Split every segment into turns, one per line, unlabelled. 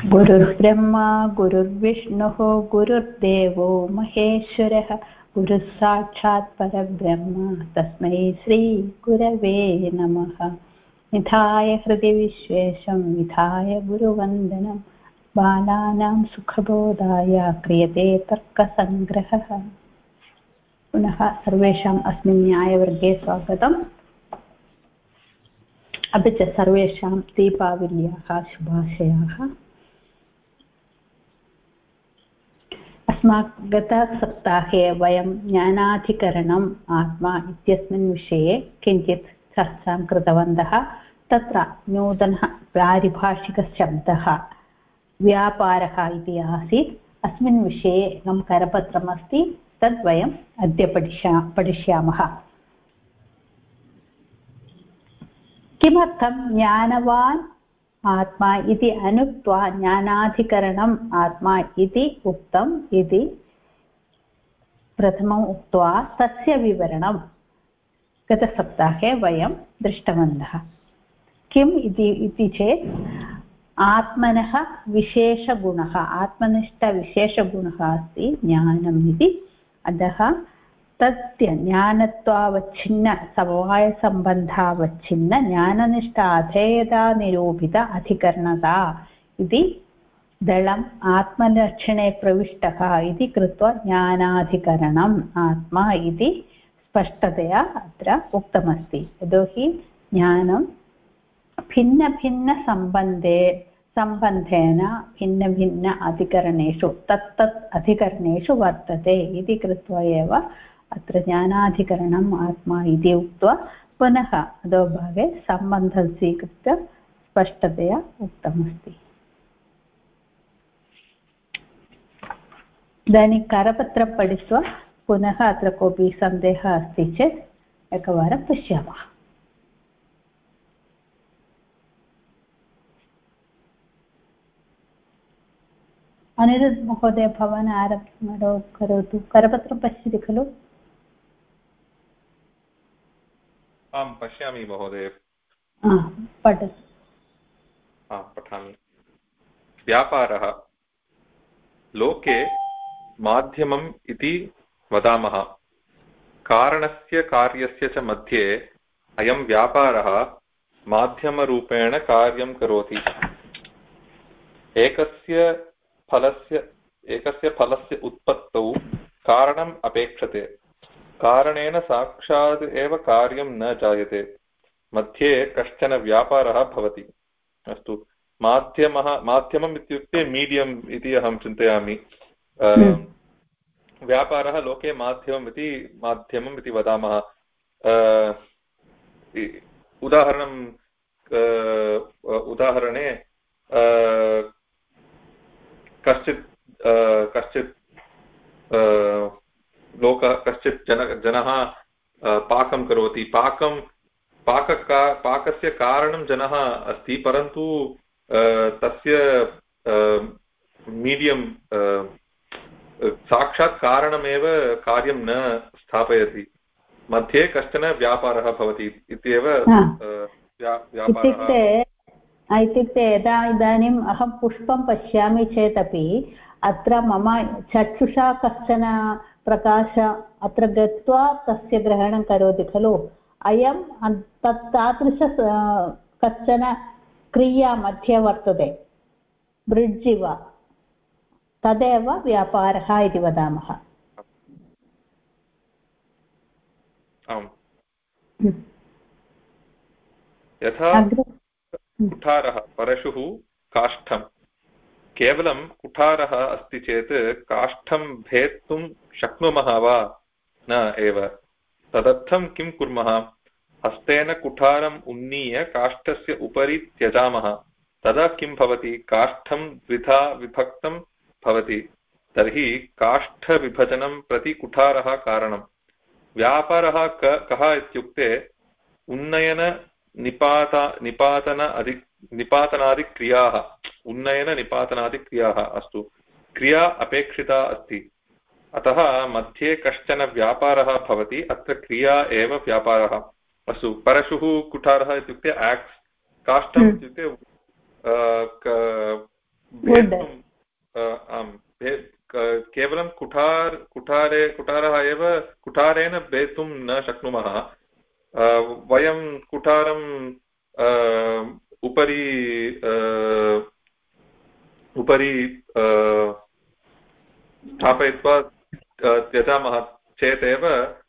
गुरुर्ब्रह्मा गुरुर्विष्णुः गुरुर्देवो महेश्वरः गुरुः साक्षात् परब्रह्म तस्मै श्रीगुरवे नमः। निधाय हृदि विश्वेशं विधाय गुरुवन्दनं बालानां सुखबोधाय क्रियते तर्कसङ्ग्रहः। पुनः सर्वेषाम् अस्मिन् न्यायवर्गे स्वागतम्। अपि च सर्वेषां दीपावल्याः शुभाशयाः। गतसप्ताहे वयं ज्ञानाधिकरणम् आत्मा इत्यस्मिन् विषये किञ्चित् चर्चां कृतवन्तः। तत्र नूतनः पारिभाषिकशब्दः व्यापारः इति आसीत्। अस्मिन् विषये एकं करपत्रमस्ति, तद् वयम् अद्य पठिष्यामः। किमर्थं ज्ञानवान् आत्मा इति अनुक्त्वा ज्ञानाधिकरणम् आत्मा इति उक्तम् इति प्रथमम् उक्त्वा तस्य विवरणं गतसप्ताहे वयं दृष्टवन्तः। किम् इति चेत् आत्मनः विशेषगुणः, आत्मनिष्ठविशेषगुणः अस्ति ज्ञानम् इति। अतः तस्य ज्ञानत्वावच्छिन्न समवायसम्बन्धावच्छिन्न ज्ञाननिष्ठ अधेयता निरूपित अधिकरणता इति दलम् आत्मलक्षणे प्रविष्टः इति कृत्वा ज्ञानाधिकरणम् आत्मा इति स्पष्टतया अत्र उक्तमस्ति। यतोहि ज्ञानं सम्बन्धेन भिन्न अधिकरणेषु तत्तत् अधिकरणेषु वर्तते इति कृत्वा एव अत्र ज्ञानाधिकरणम् आत्मा इति उक्त्वा पुनः अधोभागे सम्बन्धं स्वीकृत्य स्पष्टतया उक्तमस्ति। इदानीं करपत्रं पठित्वा पुनः अत्र कोऽपि सन्देहः अस्ति चेत् एकवारं पश्यामः। अनिरुद्ध महोदय, भवान् आरम्भं करोतु। करपत्रं पश्यति खलु?
आं पश्यामि महोदय।
पठतु।
पठामि। व्यापारः लोके माध्यमम् इति वदामः। कारणस्य कार्यस्य च मध्ये अयं व्यापारः माध्यमरूपेण कार्यं करोति। एकस्य फलस्य उत्पत्तौ कारणम् अपेक्षते। कारणेन साक्षात् एव कार्यं न जायते। मध्ये कश्चन व्यापारः भवति। अस्तु, माध्यमम् इत्युक्ते मीडियम् इति अहं चिन्तयामि। व्यापारः लोके माध्यमम् इति वदामः। उदाहरणे कश्चित् जनः पाकं करोति। पाकस्य कारणं जनः अस्ति, परन्तु तस्य मीडियं साक्षात् कारणमेव कार्यं न स्थापयति। मध्ये कश्चन व्यापारः भवति इत्येव व्यापारः।
इत्युक्ते यदा इदानीम् अहं पुष्पं पश्यामि चेदपि अत्र मम चक्षुषा कश्चन प्रकाश अत्र गत्वा तस्य ग्रहणं करोति खलु। अयं तादृश कश्चन क्रिया मध्ये वर्तते, ब्रिड्ज् इव, तदेव व्यापारः इति वदामः।
यथा कुठारः परशुः काष्ठं। केवलं कुठारः अस्ति चेत् काष्ठं भेत्तुं शक्नुमः वा? न एव। तदर्थं किं कुर्मः? हस्तेन कुठारम् उन्नीय काष्ठस्य उपरि त्यजामः। तदा किं भवति? काष्ठं द्विधा विभक्तं भवति। तर्हि काष्ठविभजनं प्रति कुठारः कारणं। व्यापारः कः इत्युक्ते उन्नयन निपातनादिक्रियाः। अस्तु, क्रिया अपेक्षिता अस्ति। अतः मध्ये कश्चन व्यापारः भवति। अत्र क्रिया एव व्यापारः। अस्तु, परशुः कुठारः इत्युक्ते एक्स्, काष्ठम् इत्युक्ते आम् केवलं कुठारः एव कुठारेण भेतुं न शक्नुमः वयं कुठारं उपरि स्थापयित्वा त्यजामः चेदेव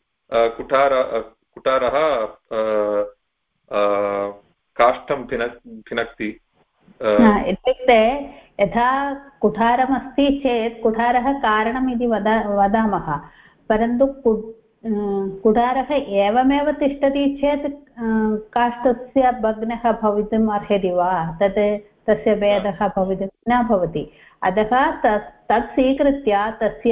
कुठारः काष्ठं भिनक्ति
इत्युक्ते यथा कुठारमस्ति चेत् कुठारः कारणम् इति वदामः परन्तु कुठारः एवमेव तिष्ठति चेत् काष्ठस्य भग्नः भवितुम् अर्हति वा तस्य भेदः भवितुं न भवति अतः तत् स्वीकृत्य तस्य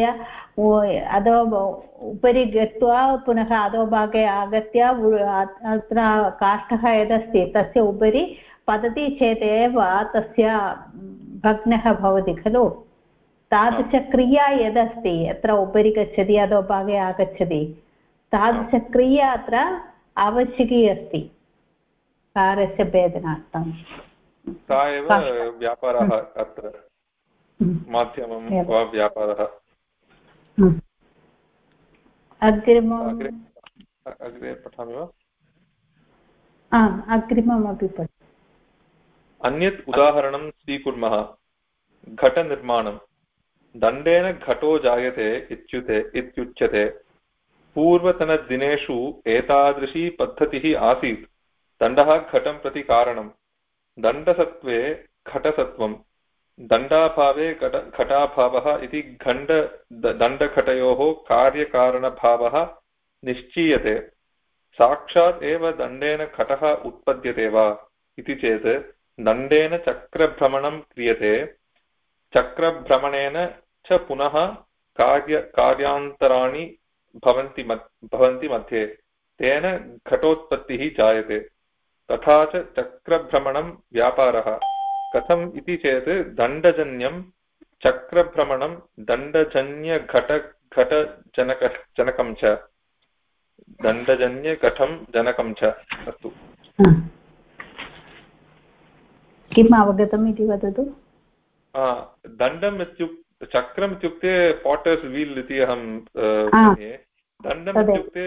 उपरि गत्वा पुनः अधोभागे आगत्य अत्र काष्ठः यदस्ति तस्य उपरि पतति चेदेव तस्य भग्नः भवति खलु तादृशक्रिया यदस्ति यत्र उपरि गच्छति अधोभागे आगच्छति तादृशक्रिया अत्र आवश्यकी अस्ति कारस्य भेदनार्थं
सा एव व्यापारः अत्र माध्यमं वा व्यापारः अग्रे पठामि वा
अग्रिममपि
अन्यत् उदाहरणं स्वीकुर्मः घटनिर्माणं दण्डेन घटो जायते इत्युच्यते पूर्वतनदिनेषु एतादृशी पद्धतिः आसीत् दण्डः घटं प्रति कारणं दण्डसत्त्वे घटसत्त्वं दण्डाभावे घटाभावः इति दण्डघटयोः कार्यकारणभावः निश्चीयते साक्षात् एव दण्डेन घटः उत्पद्यते वा इति चेत् दण्डेन चक्रभ्रमणं क्रियते चक्रभ्रमणेन च पुनः कार्यान्तराणि भवन्ति मध्ये तेन घटोत्पत्तिः जायते तथा च चक्रभ्रमणं व्यापारः कथम् इति चेत् दण्डजन्यं चक्रभ्रमणं दण्डजन्यघटजनकं च दण्डजन्यघटं जनकं च अस्तु
किम् अवगतम् इति वदतु
दण्डम् इत्युक्ते चक्रम् इत्युक्ते पाटर्स् वील् इति अहं मन्ये दण्डम् इत्युक्ते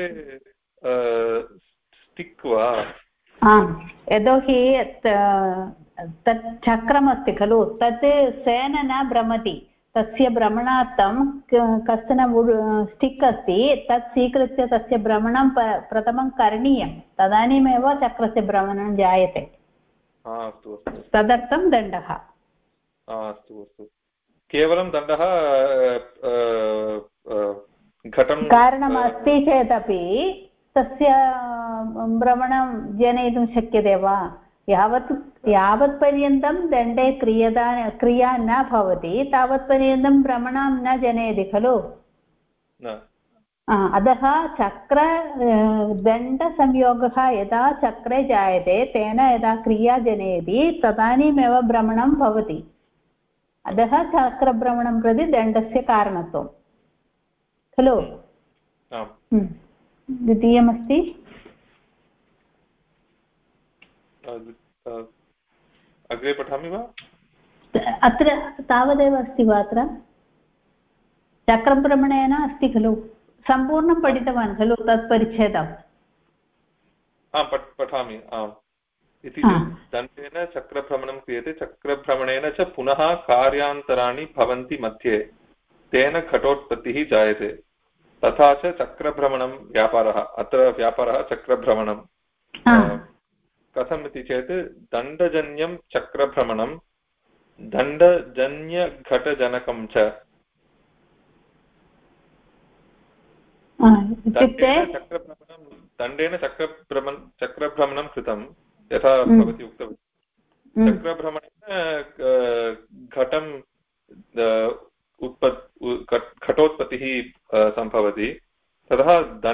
स्टिक् वा
यतोहि तत् चक्रमस्ति खलु तत् सेन न भ्रमति तस्य भ्रमणार्थं कश्चन स्टिक् अस्ति तत् स्वीकृत्य तस्य भ्रमणं प्रथमं करणीयं तदानीमेव चक्रस्य भ्रमणं जायते तदर्थं दण्डः
अस्तु अस्तु केवलं दण्डः घटं
कारणमस्ति चेदपि तस्य भ्रमणं जनयितुं शक्यते वा यावत्पर्यन्तं दण्डे क्रिया न भवति तावत्पर्यन्तं भ्रमणं न जनयति खलु अतः दण्डसंयोगः यदा चक्रे जायते तेन यदा क्रिया जनयति तदानीमेव भ्रमणं भवति अतः चक्रभ्रमणं प्रति दण्डस्य कारणत्वं खलु द्वितीयमस्ति
अग्रे पठामि वा
अत्र तावदेव अस्ति वा अत्र चक्रभ्रमणेन अस्ति खलु सम्पूर्णं पठितवान् खलु तत् परिच्छेदम्
पठामि आम् इति दण्डेन चक्रभ्रमणं क्रियते चक्रभ्रमणेन च पुनः कार्यान्तराणि भवन्ति मध्ये तेन घटोत्पत्तिः जायते तथा च चक्रभ्रमणं व्यापारः अत्र व्यापारः चक्रभ्रमणं कथम् इति चेत् दण्डजन्यं चक्रभ्रमणं दण्डजन्यघटजनकं च दण्डेन चक्रभ्रमणं कृतं यथा भवती उक्तवती चक्रभ्रमणेन घटं घटोत्पत्तिः सम्भवति ततः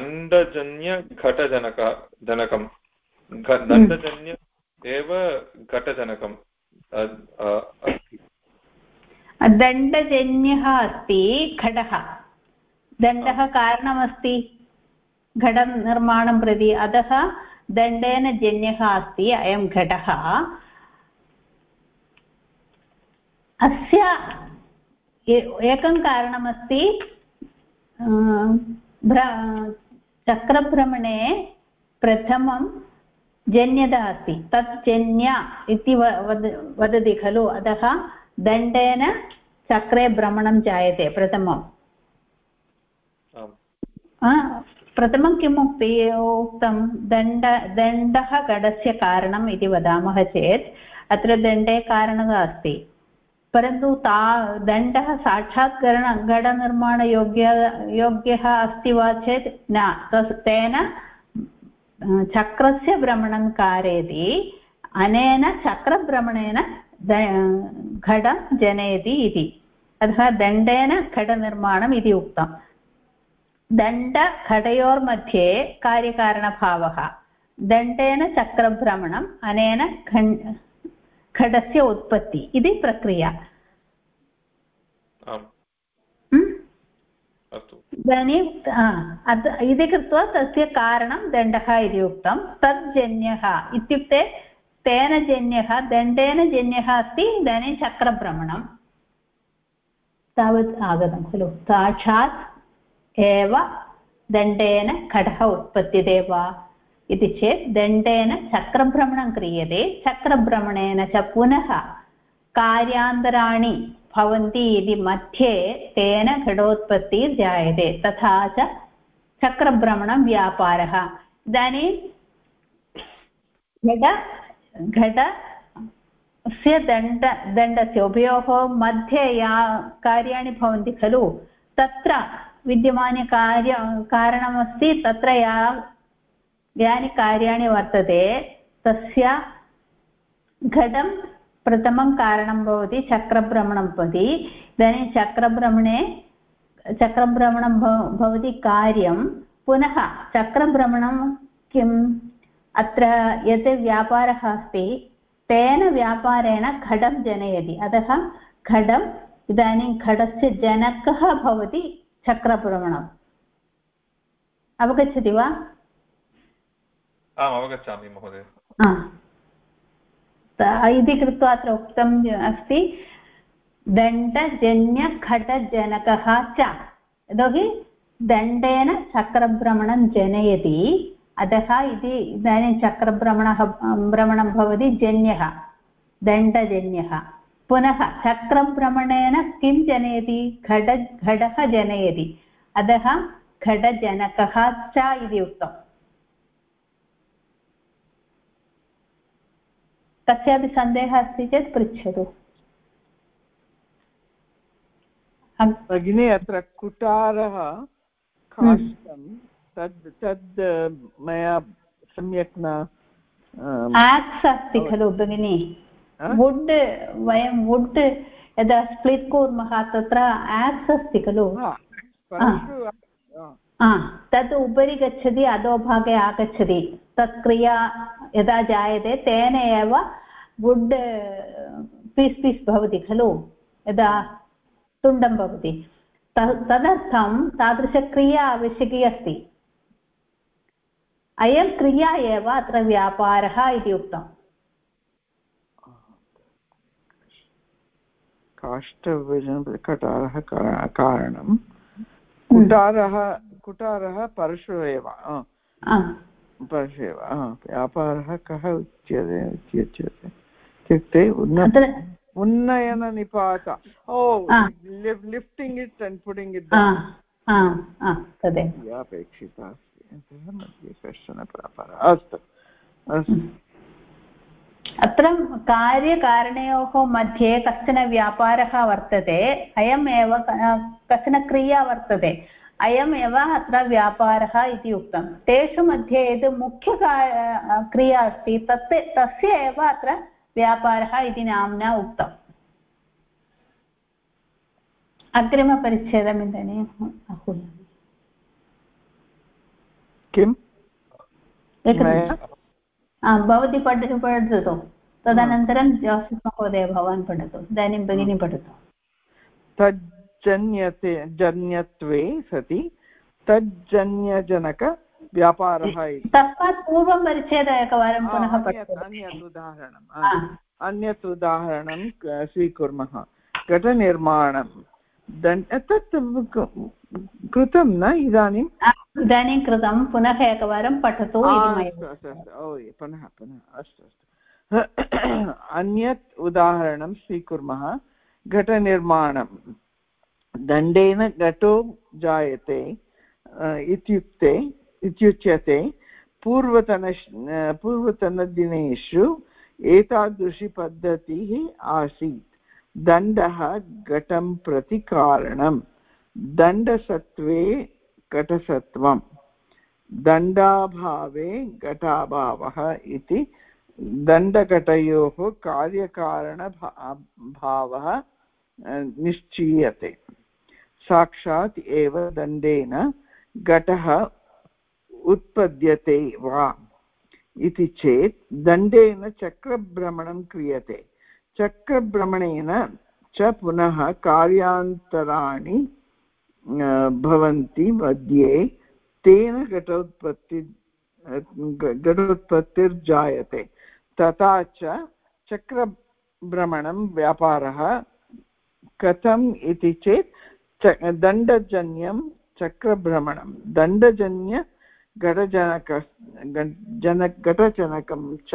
दण्डजन्यघटजनकं दण्डजन्य एव घटजनकम् अस्ति
दण्डजन्यः अस्ति घटः दण्डः कारणमस्ति घटं निर्माणं प्रति अतः दण्डेन जन्यः अस्ति अयं घटः अस्य एकं कारणमस्ति चक्रभ्रमणे प्रथमं जन्यता अस्ति तत् जन्य इति वदति खलु अतः दण्डेन चक्रे भ्रमणं जायते प्रथमं प्रथमं किम् उक्तं दण्डः घटस्य कारणम् इति वदामः चेत् अत्र दण्डे कारणः अस्ति परन्तु दण्डः साक्षात् घटनिर्माणयोग्यः अस्ति वा चेत् न तेन चक्रस्य भ्रमणं कारयति अनेन चक्रभ्रमणेन घटं जनयति इति अतः दण्डेन घटनिर्माणम् इति उक्तम् दण्डघटयोर्मध्ये कार्यकारणभावः दण्डेन चक्रभ्रमणम् अनेन घटस्य उत्पत्ति इति प्रक्रिया इदानीम् इति कृत्वा तस्य कारणं दण्डः इति उक्तं तज्जन्यः इत्युक्ते तेन जन्यः दण्डेन जन्यः अस्ति इदानीं चक्रभ्रमणं तावत् आगतं खलु साक्षात् एव दण्डेन घटः उत्पद्यते वा इति चेत् दण्डेन चक्रभ्रमणं क्रियते चक्रभ्रमणेन च पुनः कार्यान्तराणि भवन्ति इति मध्ये तेन घटोत्पत्तिर्जायते तथा च चक्रभ्रमणं व्यापारः इदानीं घटस्य दण्डस्य उभयोः मध्ये या कार्याणि भवन्ति खलु तत्र विद्यमानकारणमस्ति तत्र यानि कार्याणि वर्तते तस्य घटं प्रथमं कारणं भवति चक्रभ्रमणं भवति इदानीं चक्रभ्रमणं भवति कार्यं पुनः चक्रभ्रमणं किम् अत्र यत् व्यापारः अस्ति तेन व्यापारेण घटं जनयति अतः घटम् इदानीं घटस्य जनकः भवति चक्रभ्रमणम् अवगच्छति वा
आम् अवगच्छामि महोदय
इति कृत्वा अत्र उक्तम् अस्ति दण्डजन्यघटजनकः च यतोहि दण्डेन चक्रभ्रमणं जनयति अतः इदानीं भ्रमणं भवति जन्यः दण्डजन्यः पुनः चक्रभ्रमणेन किं जनयति घटः जनयति अतः घटजनकः च इति उक्तम् कस्यापि सन्देहः अस्ति चेत् पृच्छतु
भगिनी अत्र कुटारः काष्ठं तद् मया सम्यक् न
आक्स् अस्ति खलु भगिनि वुड् वयं वुड् यदा स्प्लिट् कुर्मः तत्र आक्स् अस्ति खलु तद् उपरि गच्छति अधोभागे आगच्छति तत् क्रिया यदा जायते तेन एव वुड् पीस् भवति खलु यदा तुण्डं भवति तदर्थं तादृशक्रिया आवश्यकी अस्ति अयं क्रिया एव अत्र व्यापारः इति उक्तम्
काष्ठकटारः कारणं कुटारः परशु एव व्यापारः कः उच्यते इत्युक्ते उन्नयननिपात lifting it and putting it तदेव अपेक्षिता अस्ति मध्ये कश्चन व्यापारः अस्तु
अत्र कार्यकारणयोः मध्ये कश्चन व्यापारः वर्तते अयमेव कश्चन क्रिया वर्तते अयमेव अत्र व्यापारः इति उक्तं तेषु मध्ये यद् मुख्य क्रिया अस्ति तस्य एव अत्र व्यापारः इति नाम्ना उक्तम् अग्रिमपरिच्छेदम् इदानीम् आहूयामि
किम्
भवती पठतु तदनन्तरं जोसेफ् महोदय भवान् पठतु इदानीं भगिनी पठतु
जन्यत्वे सति तज्जन्यजनकव्यापारः
तस्मात् पूर्वं परिच्छेदः एकवारं पुनः
अन्यत् उदाहरणं स्वीकुर्मः घटनिर्माणं तत् कृतं न इदानीम्
इदानीं कृतं पुनः एकवारं पठतु इति मया
पुनः अस्तु अन्यत् उदाहरणं स्वीकुर्मः घटनिर्माणं दण्डेन घटो जायते इत्युच्यते पूर्वतनदिनेषु एतादृशी पद्धतिः आसीत् दण्डः घटं प्रति कारणं दण्डसत्त्वे घटसत्त्वं दण्डाभावे घटाभावः इति दण्डघटयोः कार्यकारणभावः निश्चीयते साक्षात् एव दण्डेन घटः उत्पद्यते वा इति चेत् दण्डेन चक्रभ्रमणं क्रियते चक्रभ्रमणेन च पुनः कार्यान्तराणि भवन्ति मध्ये तेन घटोत्पत्तिर्जायते तथा च चक्रभ्रमणं व्यापारः कथम् इति चेत् दण्डजन्यं चक्रभ्रमणं दण्डजन्य घटजनकं च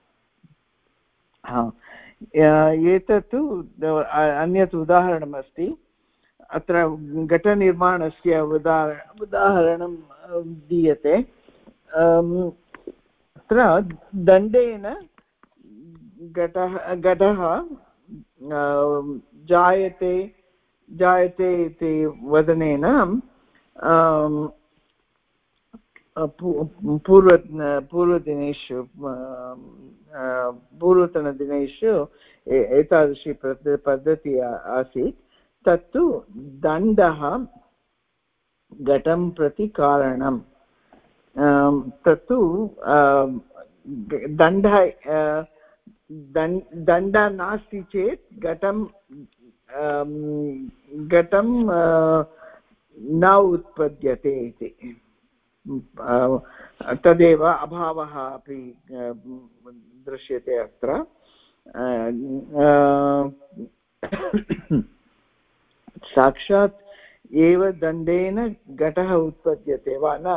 एतत्तु अन्यत् उदाहरणमस्ति अत्र घटनिर्माणस्य उदाहरणं दीयते अत्र दण्डेन घटः जायते इति वदनेन पूर्वतनदिनेषु एतादृशी पद्धतिः आसीत् तत्तु दण्डः घटं प्रति कारणं तत्तु दण्ड नास्ति चेत् घटं न उत्पद्यते इति तदेव अभावः अपि दृश्यते अत्र साक्षात् एव दण्डेन घटः उत्पद्यते वा न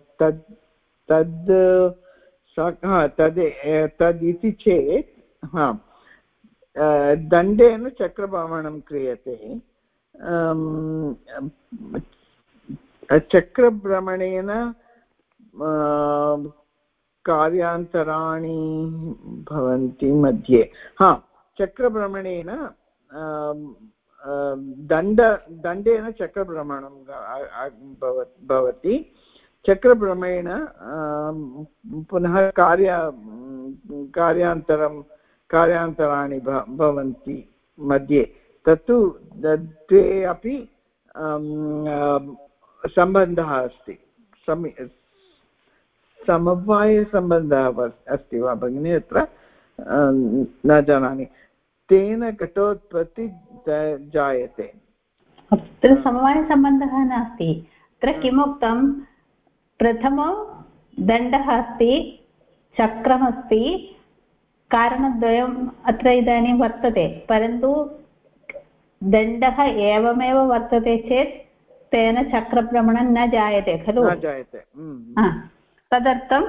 तद् इति चेत् दण्डेन चक्रभ्रमणं क्रियते चक्रभ्रमणेन कार्यान्तराणि भवन्ति मध्ये चक्रभ्रमणेन दण्डेन चक्रभ्रमणं भवति चक्रभ्रमणेन पुनः कार्यान्तराणि भवन्ति मध्ये तत्तु द्वे अपि सम्बन्धः अस्ति समवायसम्बन्धः अस्ति वा भगिनि अत्र न जानामि तेन घटोत्पत्ति जायते
अत्र समवायसम्बन्धः नास्ति अत्र किमुक्तं प्रथमं दण्डः अस्ति चक्रमस्ति कारणद्वयम् अत्र इदानीं वर्तते परन्तु दण्डः एवमेव वर्तते चेत् तेन चक्रभ्रमणं न जायते खलु तदर्थं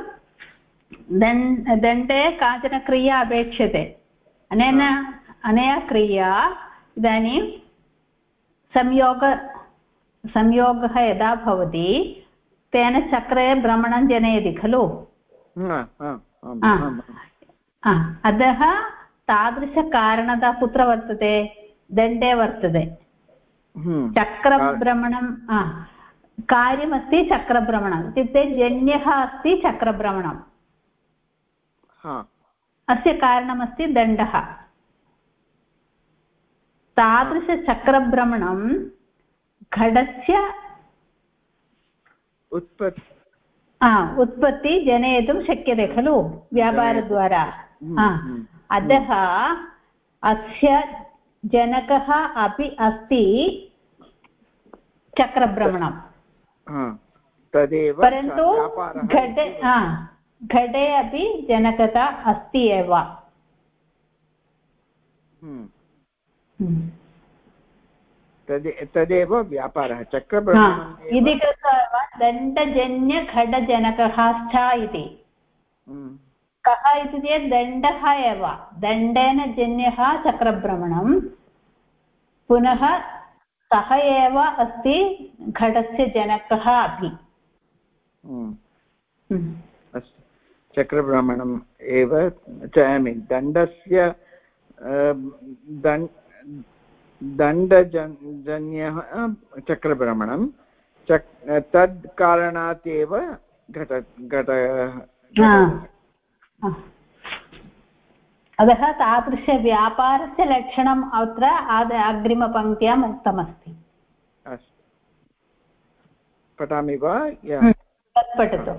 दण्डे काचन क्रिया अपेक्ष्यते अनया क्रिया इदानीं संयोगः यदा भवति तेन चक्रे भ्रमणं जनयति खलु अतः तादृशकारणता कुत्र वर्तते दण्डे वर्तते चक्रभ्रमणं कार्यमस्ति चक्रभ्रमणम् इत्युक्ते जन्यः अस्ति चक्रभ्रमणम् अस्य कारणमस्ति दण्डः तादृशचक्रभ्रमणं घटस्य उत्पत्ति जनयितुं शक्यते खलु व्यापारद्वारा अतः अस्य जनकः अपि अस्ति चक्रभ्रमणं परन्तु घटे अपि जनकता अस्ति एव
तदेव व्यापारः चक्रभ्रमणम्
इति कृत्वा दण्डजन्यघटजनकः च इति कः इति चेत् दण्डः एव दण्डेन जन्यः चक्रभ्रमणं पुनः सः एव अस्ति घटस्य जनकः अपि
अस्तु चक्रभ्रमणम् एव दण्डस्य दण्डजन्यः चक्रभ्रमणं तद् कारणात् एव
अतः तादृशव्यापारस्य लक्षणम् अत्र अग्रिमपङ्क्त्याम् उक्तमस्ति
अस्तु पठामि वा
पठतु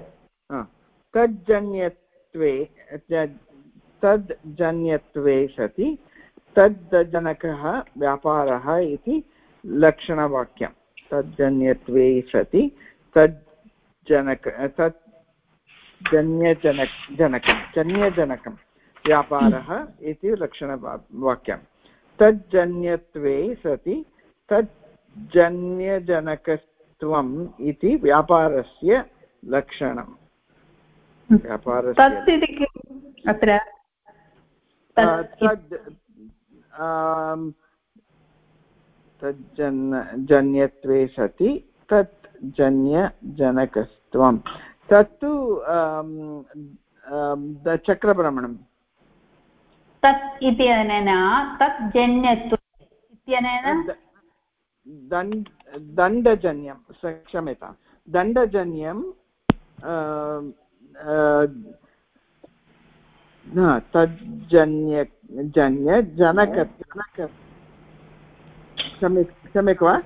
तज्जन्यत्वे सति तज्जनकः व्यापारः इति लक्षणवाक्यं तज्जन्यत्वे सति जन्यजनकं व्यापारः इति लक्षणवाक्यं तज्जन्यत्वे सति तज्जन्यजनकत्वम् इति व्यापारस्य लक्षणम्
अत्र
तज्जन्यत्वे सति तत् जन्यजनकत्वं तत्तु चक्रभ्रमणं
तत् इत्यनेन तत् जन्यत्वम् इत्यनेन
दण्डजन्यं क्षम्यतां दण्डजन्यं तज्जन्यजनक सम्यक् वा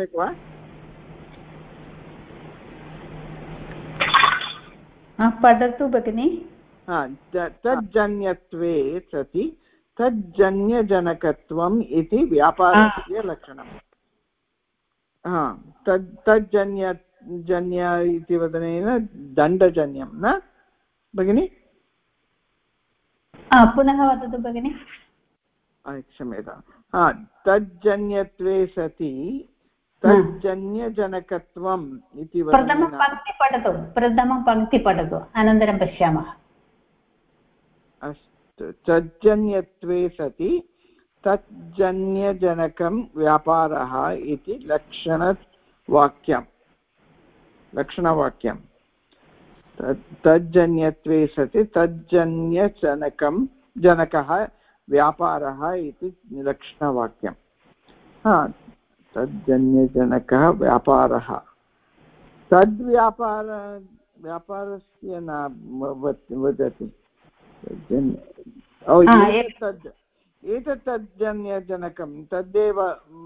पठतु भगिनि
तज्जन्यत्वे सति तज्जन्यजनकत्वम् इति व्यापारस्य लक्षणम् तज्जन्य इति वदनेन दण्डजन्यं न भगिनि
पुनः वदतु भगिनि
क्षम्यतां तज्जन्यत्वे सति तज्जन्यजनकत्वम् इति
प्रथमं पङ्क्ति पठतु अनन्तरं पश्यामः
अस्तु तज्जन्यत्वे सति तज्जन्यजनकं व्यापारः इति लक्षणवाक्यं तज्जन्यत्वे सति जनकः व्यापारः इति लक्षणवाक्यं तज्जन्यजनकः व्यापारः व्यापारस्य न वदति एतत् तज्जन्यजनकं तदेव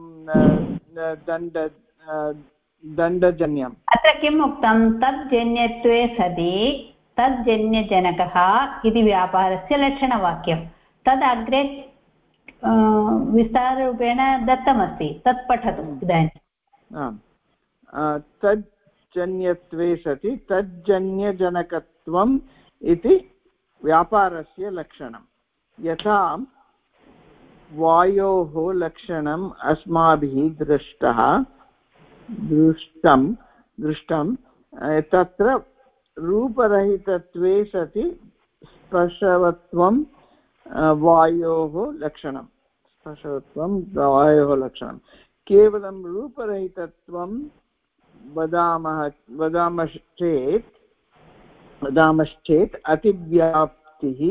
दण्डजन्यम्
अत्र किम् उक्तं तज्जन्यत्वे सति तज्जन्यजनकः इति व्यापारस्य लक्षणवाक्यं तद् अग्रे विस्ताररूपेण दत्तमस्ति तत् पठतु इदानीं
तज्जन्यत्वे सति तज्जन्यजनकत्वम् इति व्यापारस्य लक्षणं यथा वायोः लक्षणम् अस्माभिः दृष्टं तत्र रूपरहितत्वे सति स्पर्शवत्वं वायोः लक्षणं केवलं रूपरहितत्वं वदामश्चेत् अतिव्याप्तिः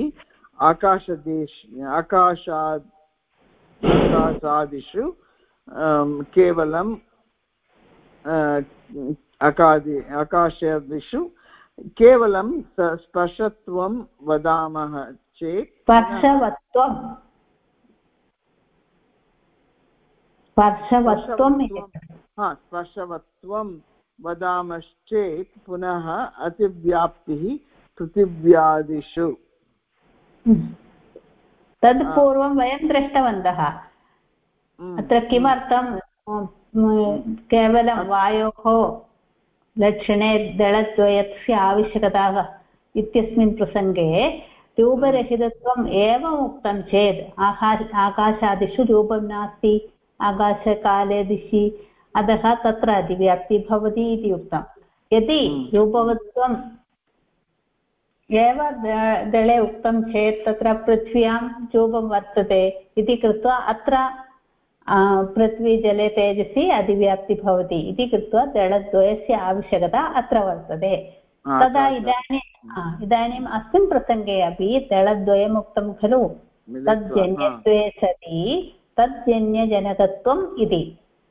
आकाशादिषु केवलं आकाशादिषु केवलं स्पर्शत्वं वदामः चेत् स्पर्शवत्वं वदामश्चेत् पुनः अतिव्याप्तिः पृथिव्यादिषु
तद् पूर्वं वयं दृष्टवन्तः अत्र किमर्थं केवलं वायोः लक्षणे दलद्वयस्य आवश्यकता इत्यस्मिन् प्रसङ्गे रूपरहितत्वम् एव उक्तं चेत् आकाशादिषु रूपं नास्ति आकाशकाले दिशि अतः तत्र अतिव्याप्तिः भवति इति उक्तं यदि रूपवत्त्वम् एव दले उक्तं चेत् तत्र पृथ्व्यां रूपं वर्तते इति कृत्वा अत्र पृथ्वी जले तेजसि अतिव्याप्ति भवति इति कृत्वा दलद्वयस्य आवश्यकता अत्र वर्तते तदा इदानीम् अस्मिन् प्रसङ्गे अपि दलद्वयम् उक्तं खलु तज्जन्यत्वे सति तज्जन्यजनकत्वम् इति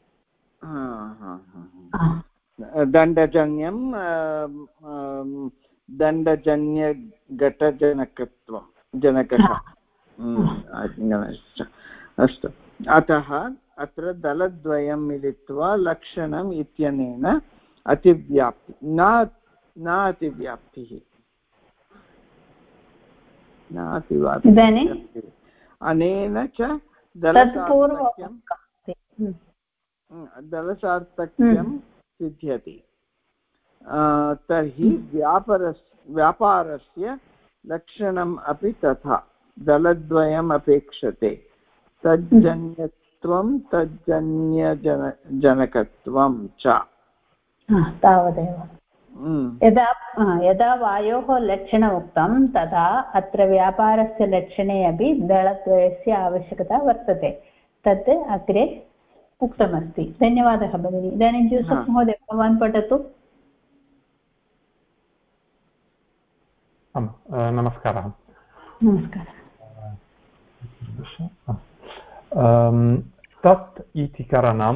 दण्डजन्यं दण्डजन्यघटजनकत्वं जनकः अस्तु अतः अत्र दलद्वयं मिलित्वा लक्षणम् इत्यनेन अतिव्याप्ति न अतिव्याप्तिः अनेन च दलसार्थक्यं सिद्ध्यति तर्हि व्यापारस्य लक्षणम् अपि तथा दलद्वयम् अपेक्षते तज्जन्यत्वं तज्जन्यजनकत्वं च
तावदेव यदा वायोः लक्षणमुक्तं तदा अत्र व्यापारस्य लक्षणे अपि दलद्वयस्य आवश्यकता वर्तते तत् अग्रे उक्तमस्ति धन्यवादः भगिनी इदानीं जोसेफ् महोदय भवान् पठतु
नमस्कारः तत् इति कारणं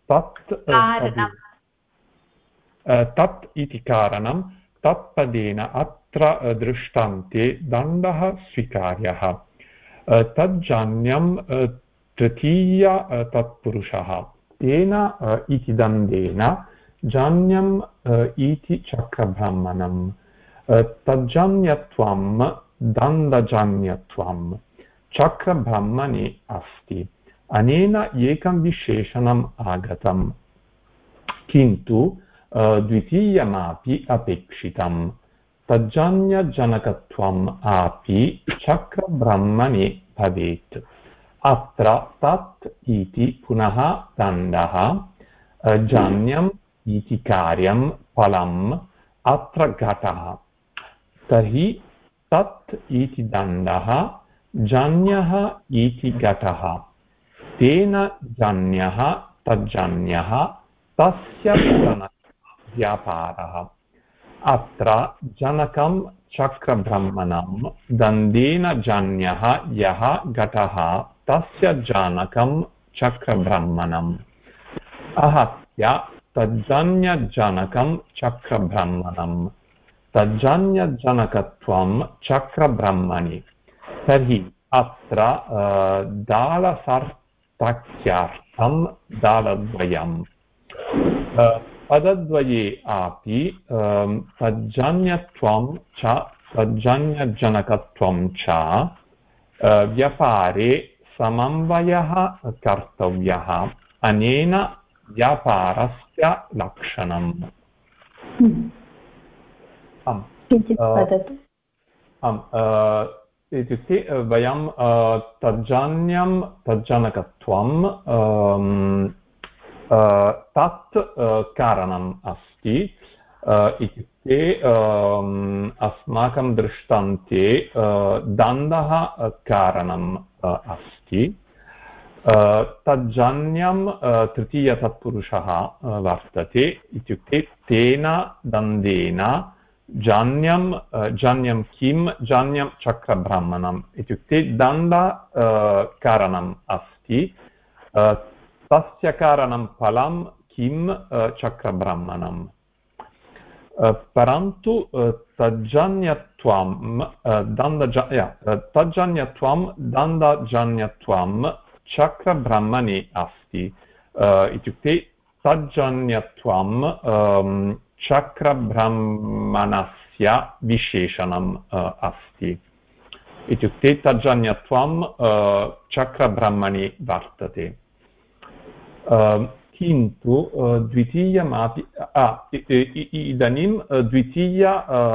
तत् इति कारणं तत्पदेन अत्र दृष्टान्ते दण्डः स्वीकार्यः तज्जन्यं तृतीय तत्पुरुषः तेन इति दण्डेन जन्यम् इति चक्रब्रह्मणं तज्जन्यत्वं दण्डजन्यत्वं चक्रब्रह्मणे अस्ति अनेन एकं विशेषणम् आगतं किन्तु द्वितीयमपि अपेक्षितं तज्जन्यजनकत्वम् अपि चक्रब्रह्मणे भवेत् अत्र तत् इति पुनः दण्डः जन्यम् इति कार्यं फलम् अत्र घटः तर्हि तत् इति दण्डः जन्यः इति घटः तेन जन्यः तज्जन्यः तस्य व्यापारः अत्र जनकं चक्रब्रह्मणं दण्डेन जन्यः यः घटः तस्य जनकं चक्रब्रह्मणम् आहत्य तज्जन्यजनकं चक्रब्रह्मणं तज्जन्यजनकत्वं चक्रब्रह्मणि तर्हि अत्र दालसार्थक्यार्थं दालद्वयं पदद्वये अपि तज्जन्यत्वं च तज्जन्यजनकत्वं च व्यापारे समन्वयः कर्तव्यः अनेन व्यापारस्य लक्षणम् इत्युक्ते वयं तज्जन्यं तज्जनकत्वं तत् कारणम् अस्ति इत्युक्ते अस्माकं दृष्टान्ते दण्डः कारणम् अस्ति तज्जन्यं तृतीयतत्पुरुषः वर्तते इत्युक्ते तेन दण्डेन जन्यं किं जन्यं चक्रब्रह्मणम् इत्युक्ते दण्ड कारणम् अस्ति तस्य कारणं फलं किं चक्रब्रह्मणं परन्तु तज्जन्यत्वं दण्डजन्यत्वं चक्रब्रह्मणे अस्ति इत्युक्ते तज्जन्यत्वं चक्रब्रह्मणस्य विशेषणम् अस्ति इत्युक्ते तज्जन्यत्वं चक्रब्रह्मणे वर्तते किन्तु द्वितीयमपि इदानीं द्वितीय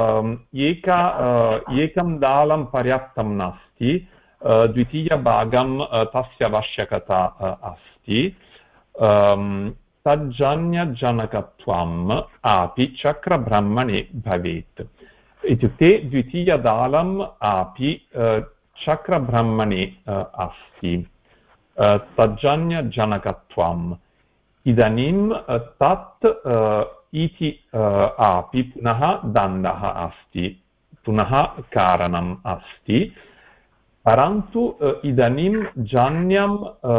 एकं दालं पर्याप्तं नास्ति द्वितीयभागं तस्य आवश्यकता अस्ति
तज्जन्यजनकत्वम् अपि चक्रब्रह्मणे भवेत् इत्युक्ते द्वितीयदालम् अपि चक्रब्रह्मणे अस्ति तज्जन्यजनकत्वम् इदानीं तत् इति अपि पुनः दण्डः अस्ति पुनः कारणम् अस्ति परन्तु इदानीं जन्यं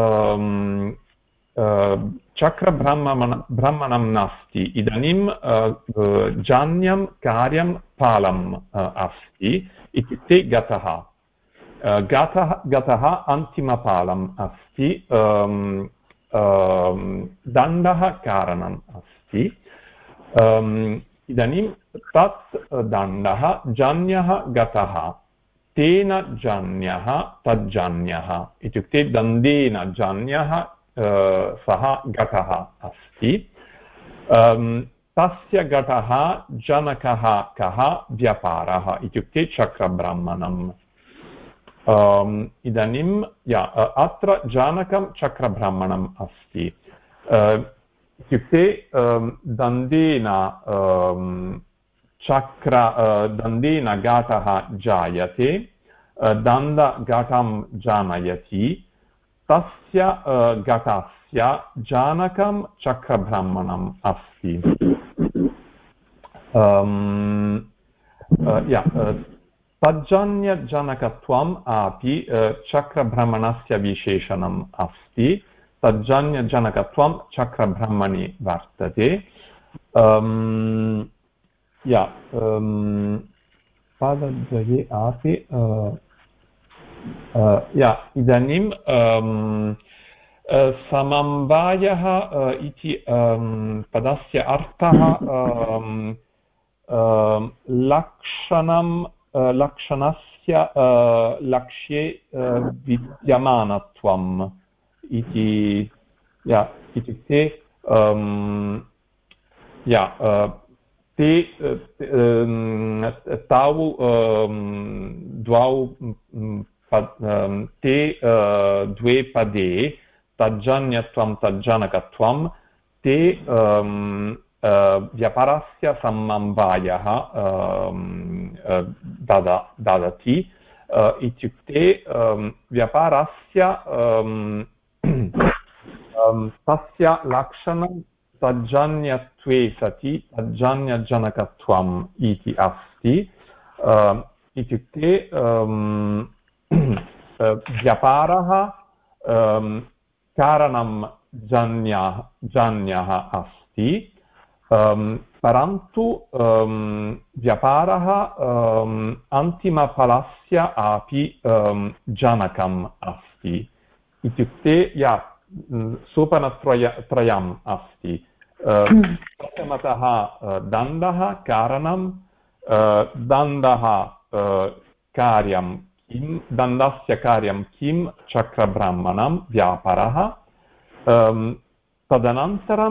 चक्रब्रह्मणं नास्ति इदानीं जन्यं कार्यं फलम् अस्ति इत्युक्ते गतः अन्तिमफलम् अस्ति दण्डः कारणम् अस्ति इदानीं तत् दण्डः जन्यः गतः तेन जन्यः तज्जन्यः इत्युक्ते दण्डेन जन्यः सः घटः अस्ति तस्य घटः जनकः कः व्यापारः इत्युक्ते चक्रब्रह्मणम् इदानीं अत्र जनकं चक्रब्रह्मणम् अस्ति इत्युक्ते दण्डेन घटः जायते दण्डघटं जनयति तस्य घटस्य जनकं चक्रब्रह्मणम् अस्ति तज्जन्यजनकत्वम् अपि चक्रब्रह्मणस्य विशेषणम् अस्ति तज्जन्यजनकत्वं चक्रब्रह्मणे वर्तते पादद्वये अपि इदानीं समवायः इति पदस्य अर्थः लक्षणस्य लक्ष्ये विद्यमानत्वम् इति इत्युक्ते द्वे पदे तज्जन्यत्वं तज्जनकत्वं ते व्यापारस्य समवायः ददति इत्युक्ते व्यापारस्य तस्य लक्षणं तज्जन्यत्वे सति तज्जन्यजनकत्वम् इति अस्ति इत्युक्ते व्यापारः कारणं जन्यः अस्ति परन्तु व्यापारः अन्तिमफलस्य अपि जनकम् अस्ति इत्युक्ते सोपानत्रयम् अस्ति प्रथमतः दण्डः कारणं दण्डः कार्यं किं दण्डस्य कार्यं किं चक्रब्रह्मणं व्यापारः तदनन्तरं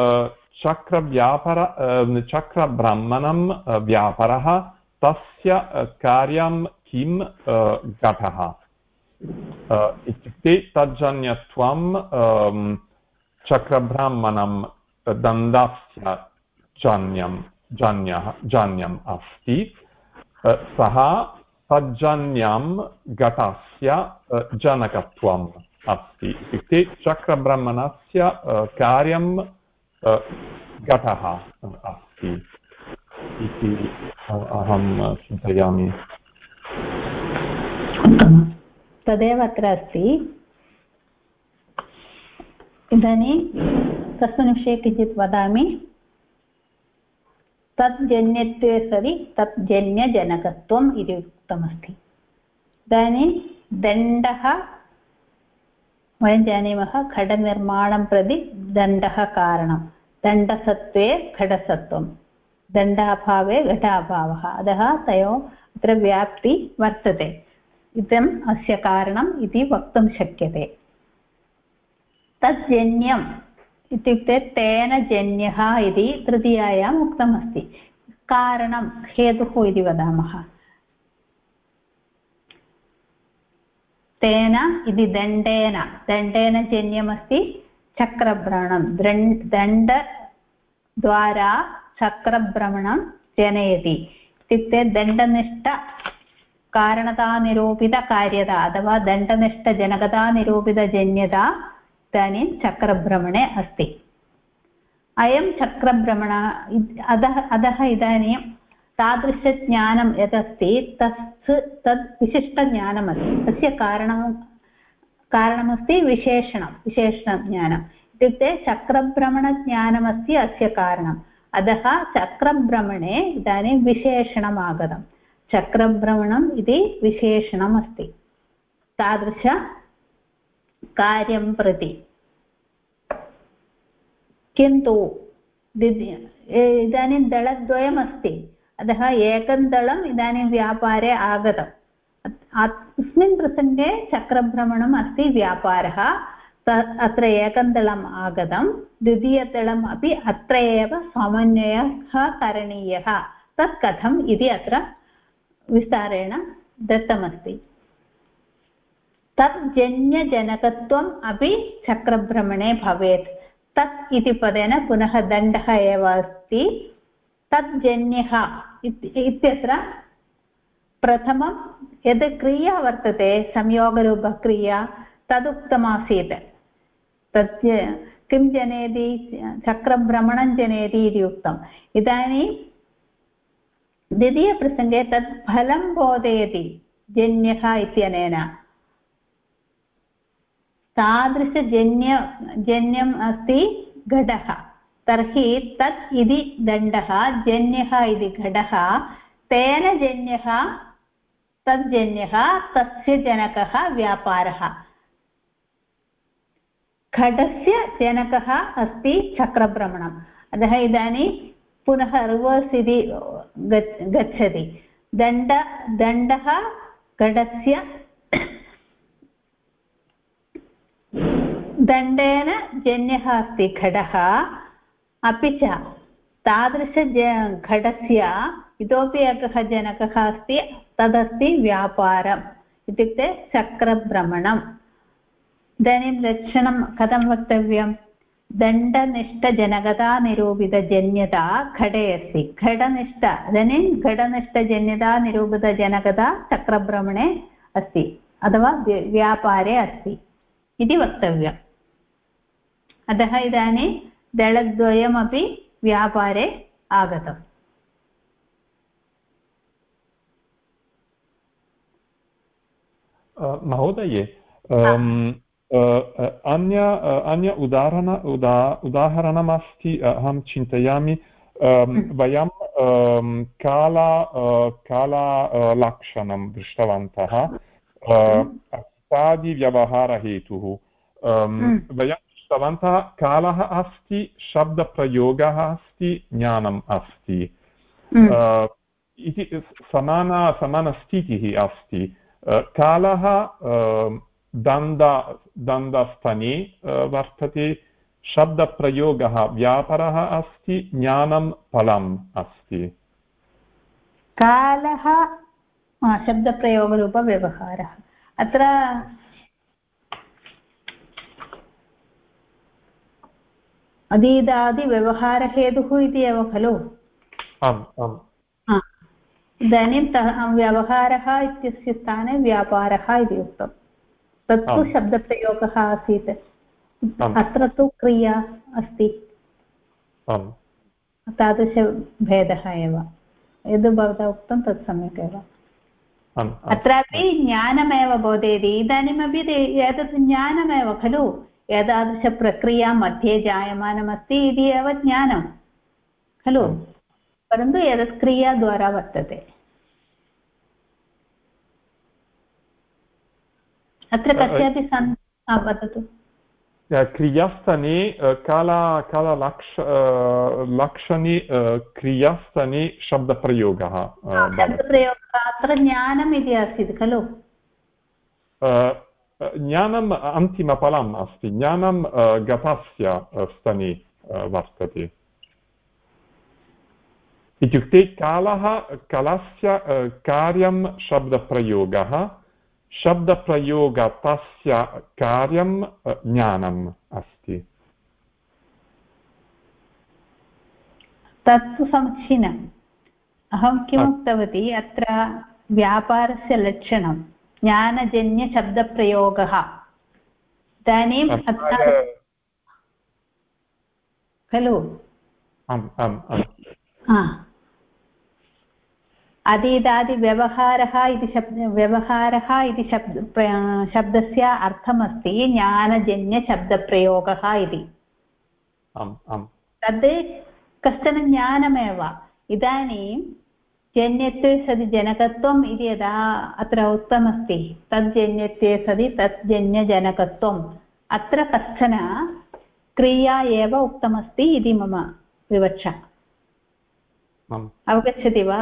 चक्रब्रह्मणं व्यापारः तस्य कार्यं किं घटः इत्युक्ते तज्जन्यत्वं चक्रब्रह्मणं दण्डस्य जन्यम् अस्ति सः तज्जन्यं घटस्य जनकत्वम् अस्ति इत्युक्ते चक्रब्रह्मणस्य कार्यं घटः अस्ति इति अहं चिन्तयामि
तदेव अत्र अस्ति इदानीं तस्मिन् विषये किञ्चित् वदामि तज्जन्यत्वे सति तज्जन्यजनकत्वम् इति उक्तमस्ति इदानीं दण्डः वयं जानीमः घटनिर्माणं प्रति दण्डः कारणं दण्डसत्त्वे घटसत्त्वं दण्डाभावे घटाभावः अतः तयोः अत्र व्याप्ति वर्तते इदम् अस्य कारणम् इति वक्तुं शक्यते तज्जन्यम् इत्युक्ते तेन जन्यः इति तृतीयायाम् उक्तमस्ति कारणं हेतुः इति वदामः तेन इति दण्डेन जन्यमस्ति चक्रभ्रमणं दण्डद्वारा चक्रभ्रमणं जनयति इत्युक्ते दण्डनिष्ठकारणतानिरूपितकार्यता अथवा दण्डनिष्ठजनकतानिरूपितजन्यता इदानीं चक्रभ्रमणे अस्ति अयं चक्रभ्रमण अतः इदानीं तादृशज्ञानं यदस्ति तद् विशिष्टज्ञानमस्ति तस्य कारणमस्ति विशेषणज्ञानम् इत्युक्ते चक्रभ्रमणज्ञानमस्ति अस्य कारणम् अतः चक्रभ्रमणे इदानीं विशेषणम् आगतं चक्रभ्रमणम् इति विशेषणम् अस्ति तादृशकार्यं प्रति किन्तु इदानीं दलद्वयमस्ति अतः एकं दलम् इदानीं व्यापारे आगतम् अस्मिन् प्रसङ्गे चक्रभ्रमणम् अस्ति व्यापारः अत्र एकं दलम् आगतं द्वितीयदलम् अपि अत्र एव समन्वयः करणीयः तत् कथम् इति अत्र विस्तारेण दत्तमस्ति तत् जन्यजनकत्वम् अपि चक्रभ्रमणे भवेत् तत् इति पदेन पुनः दण्डः एव अस्ति तज्जन्यः इत्यत्र प्रथमं यद् क्रिया वर्तते संयोगरूपक्रिया तदुक्तमासीत् तत् किं जनयति चक्रभ्रमणं जनयति इति उक्तम् इदानीं द्वितीयप्रसङ्गे तत् फलं बोधयति जन्यः इत्यनेन तादृशजन्यम् अस्ति घटः तर्हि तत् इति दण्डः जन्यः इति घटः तेन जन्यः तज्जन्यः तस्य जनकः व्यापारः घटस्य जनकः अस्ति चक्रभ्रमणम् अतः इदानीं पुनः रिवर्स् इति गच्छति दण्डः घटस्य दण्डेन जन्यः अस्ति घटः अपि च तादृशघटस्य इतोपि एकः जनकः अस्ति तदस्ति व्यापारम् इत्युक्ते चक्रभ्रमणम् इदानीं लक्षणं कथं वक्तव्यं दण्डनिष्ठजनकतानिरूपितजन्यता घटे अस्ति घटनिष्ठ इदानीं घटनिष्ठजन्यतानिरूपितजनकता चक्रभ्रमणे अस्ति अथवा व्यापारे अस्ति इति वक्तव्यम् अतः इदानीं दलद्वयमपि व्यापारे आगतम्
महोदये अन्य उदाहरणमस्ति अहं चिन्तयामि वयं काललक्षणं दृष्टवन्तः अस्तादिव्यवहारहेतुः वयं दृष्टवन्तः कालः अस्ति शब्दप्रयोगः अस्ति ज्ञानम् अस्ति इति समानस्थितिः अस्ति कालः दन्दस्तने वर्तते शब्दप्रयोगः व्यापारः अस्ति ज्ञानं फलम् अस्ति
कालः शब्दप्रयोगरूपव्यवहारः अत्र अधीदादिव्यवहारहेतुः इति एव खलु
आम् आम्
इदानीं व्यवहारः इत्यस्य स्थाने व्यापारः इति उक्तं तत्तु शब्दप्रयोगः आसीत् अत्र तु क्रिया अस्ति तादृशभेदः एव यद् भवता उक्तं तत् सम्यक् एव अत्रापि ज्ञानमेव बोधयति इदानीमपि एतत् ज्ञानमेव खलु एतादृशप्रक्रिया मध्ये जायमानमस्ति इति एव ज्ञानं खलु परन्तु एतत् क्रियाद्वारा वर्तते अत्र कस्यापि वदतु
क्रियास्थने काललक्षणे क्रियास्थने शब्दप्रयोगः
अत्र ज्ञानम् इति आसीत् खलु
ज्ञानम् अन्तिमफलम् अस्ति ज्ञानं गतस्य स्तने वर्तते इत्युक्ते कालस्य कार्यं शब्दप्रयोगः शब्दप्रयोग तस्य कार्यं ज्ञानम् अस्ति
तत्तु समीचीनम् अहं किम् उक्तवती अत्र व्यापारस्य लक्षणं ज्ञानजन्यशब्दप्रयोगः इदानीम् अत्र खलु अतीतादिव्यवहारः इति शब्दस्य अर्थमस्ति ज्ञानजन्यशब्दप्रयोगः इति तद् कश्चन ज्ञानमेव इदानीं जन्यत्वे सति जनकत्वम् इति यदा अत्र उक्तमस्ति तज्जन्यत्वे सति तज्जन्यजनकत्वम् अत्र कश्चन क्रिया एव उक्तमस्ति इति मम विवक्षा अवगच्छति वा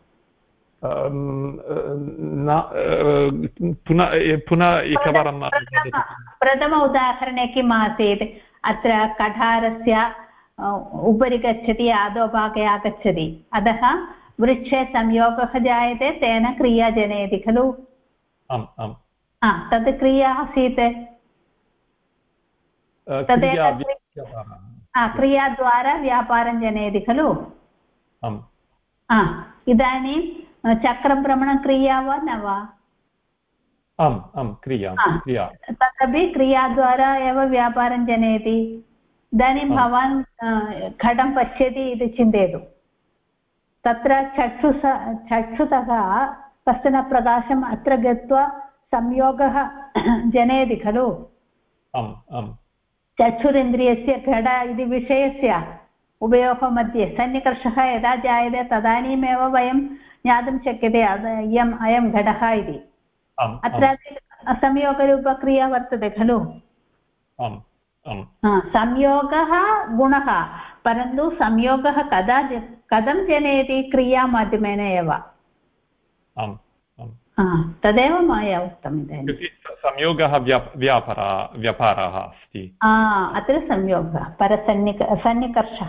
पुनः एकवारं
प्रथम उदाहरणे किम् आसीत् अत्र कठारस्य उपरि गच्छति अधोभागे आगच्छति अतः वृक्षे संयोगः जायते तेन क्रिया जनयति खलु तद् क्रिया आसीत् क्रियाद्वारा व्यापारं जनयति खलु इदानीं चक्रभ्रमणक्रिया वा न वा
क्रिया
तदपि क्रियाद्वारा एव व्यापारं जनयति इदानीं भवान् घटं पश्यति इति चिन्तयतु तत्र चक्षुतः कश्चन प्रकाशम् अत्र गत्वा संयोगः जनयति खलु चक्षुरिन्द्रियस्य घट इति विषयस्य उभयोः मध्ये सन्निकर्षः यदा जायते तदानीमेव वयं ज्ञातुं शक्यते अयं घटः इति अत्र संयोगरूपक्रिया वर्तते खलु संयोगः गुणः परन्तु संयोगः कथं जनयति क्रियामाध्यमेन एव तदेव मया उक्तम् इदानीं
संयोगः व्यापारः अस्ति
अत्र संयोगः सन्निकर्षः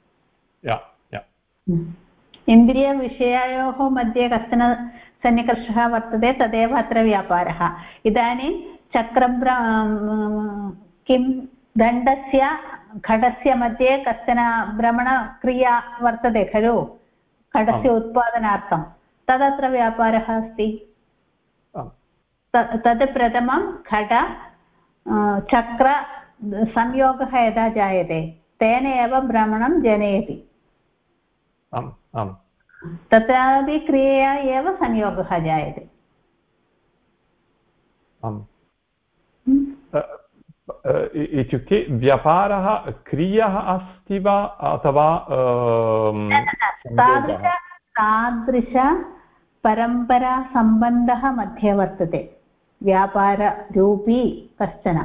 इन्द्रियविषययोः मध्ये कश्चन सन्निकर्षः वर्तते तदेव अत्र व्यापारः इदानीं किं दण्डस्य घटस्य मध्ये कश्चन भ्रमणक्रिया वर्तते खलु घटस्य उत्पादनार्थं तदत्र व्यापारः अस्ति तद् प्रथमं घट चक्र संयोगः यदा जायते तेन एव भ्रमणं जनयति तत्रापि क्रियया एव संयोगः जायते
इत्युक्ते व्यापारः क्रियः अस्ति वा अथवा
तादृशपरम्परासम्बन्धः मध्ये वर्तते व्यापाररूपी कश्चन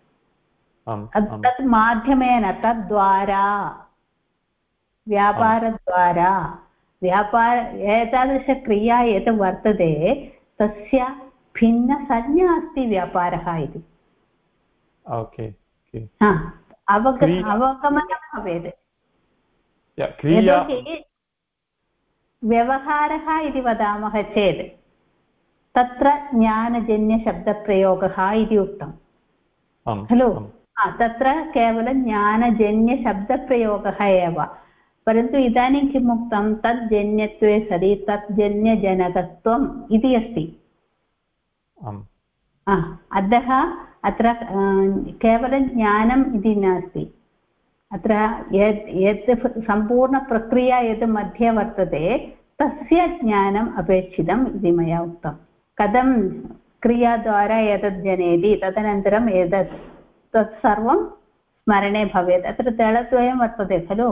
तत् माध्यमेन तद्द्वारा व्यापारद्वारा एतादृशक्रिया यत् वर्तते तस्य भिन्नसंज्ञा अस्ति व्यापारः इति अवगमनं भवेत् व्यवहारः इति वदामः चेत् तत्र ज्ञानजन्यशब्दप्रयोगः इति उक्तं खलु तत्र केवलं ज्ञानजन्यशब्दप्रयोगः एव परन्तु इदानीं किम् उक्तं तज्जन्यत्वे सति तज्जन्यजनकत्वम् इति अस्ति अतः अत्र केवलं ज्ञानम् इति नास्ति अत्र यत् सम्पूर्णप्रक्रिया यत् मध्ये वर्तते तस्य ज्ञानम् अपेक्षितम् इति मया उक्तं कथं क्रियाद्वारा एतत् जनयति तदनन्तरम् एतत् तत्सर्वं स्मरणे भवेत् अत्र दलद्वयं वर्तते खलु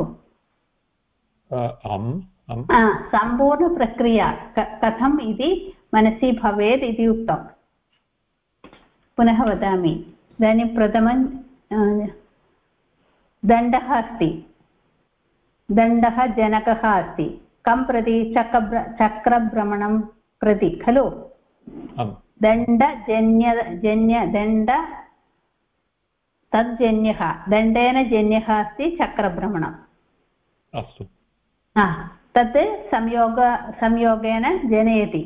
सम्पूर्णप्रक्रिया कथम् इति मनसि भवेत् इति उक्तं पुनः वदामि इदानीं प्रथमं दण्डः अस्ति दण्डः जनकः अस्ति कं प्रति चक्रभ्रमणं प्रति खलु दण्ड तज्जन्यः दण्डेन जन्यः अस्ति चक्रभ्रमणम्
अस्तु
तत् संयोगेन जनयति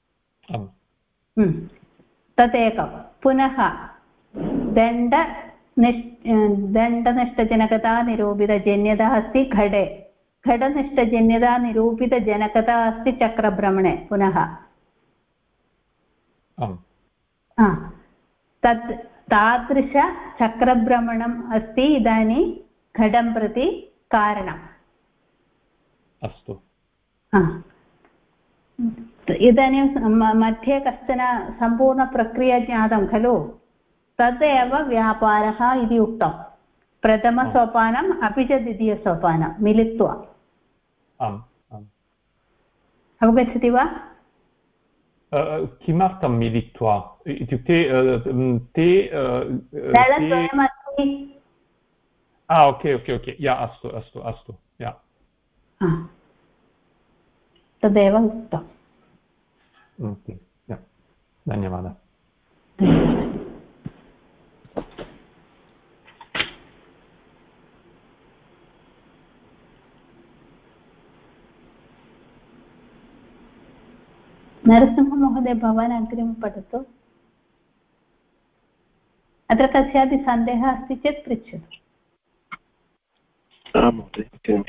तदेकं पुनः दण्ड दण्डनिष्ठजनकता निरूपितजन्यता अस्ति घटे, घटनिष्ठजन्यता निरूपितजनकता अस्ति चक्रभ्रमणे पुनः। तत् तादृशचक्रभ्रमणम् अस्ति इदानीं घटं प्रति कारणम्।
अस्तु।
इदानीं मध्ये कश्चन सम्पूर्णप्रक्रिया ज्ञातं खलु, तदेव व्यापारः इति उक्तं। प्रथमसोपानम् अपि च द्वितीयसोपानं मिलित्वा। अवगच्छति वा?
किमर्थं मिलित्वा इत्युक्ते ते ओके ओके ओके या अस्तु अस्तु अस्तु या
तदेव उक्तम्।
धन्यवादः।
नरसिंहमहोदय भवान् अग्रिमं पठतु। अत्र कस्यापि सन्देहः अस्ति चेत् पृच्छतु।
आं महोदय,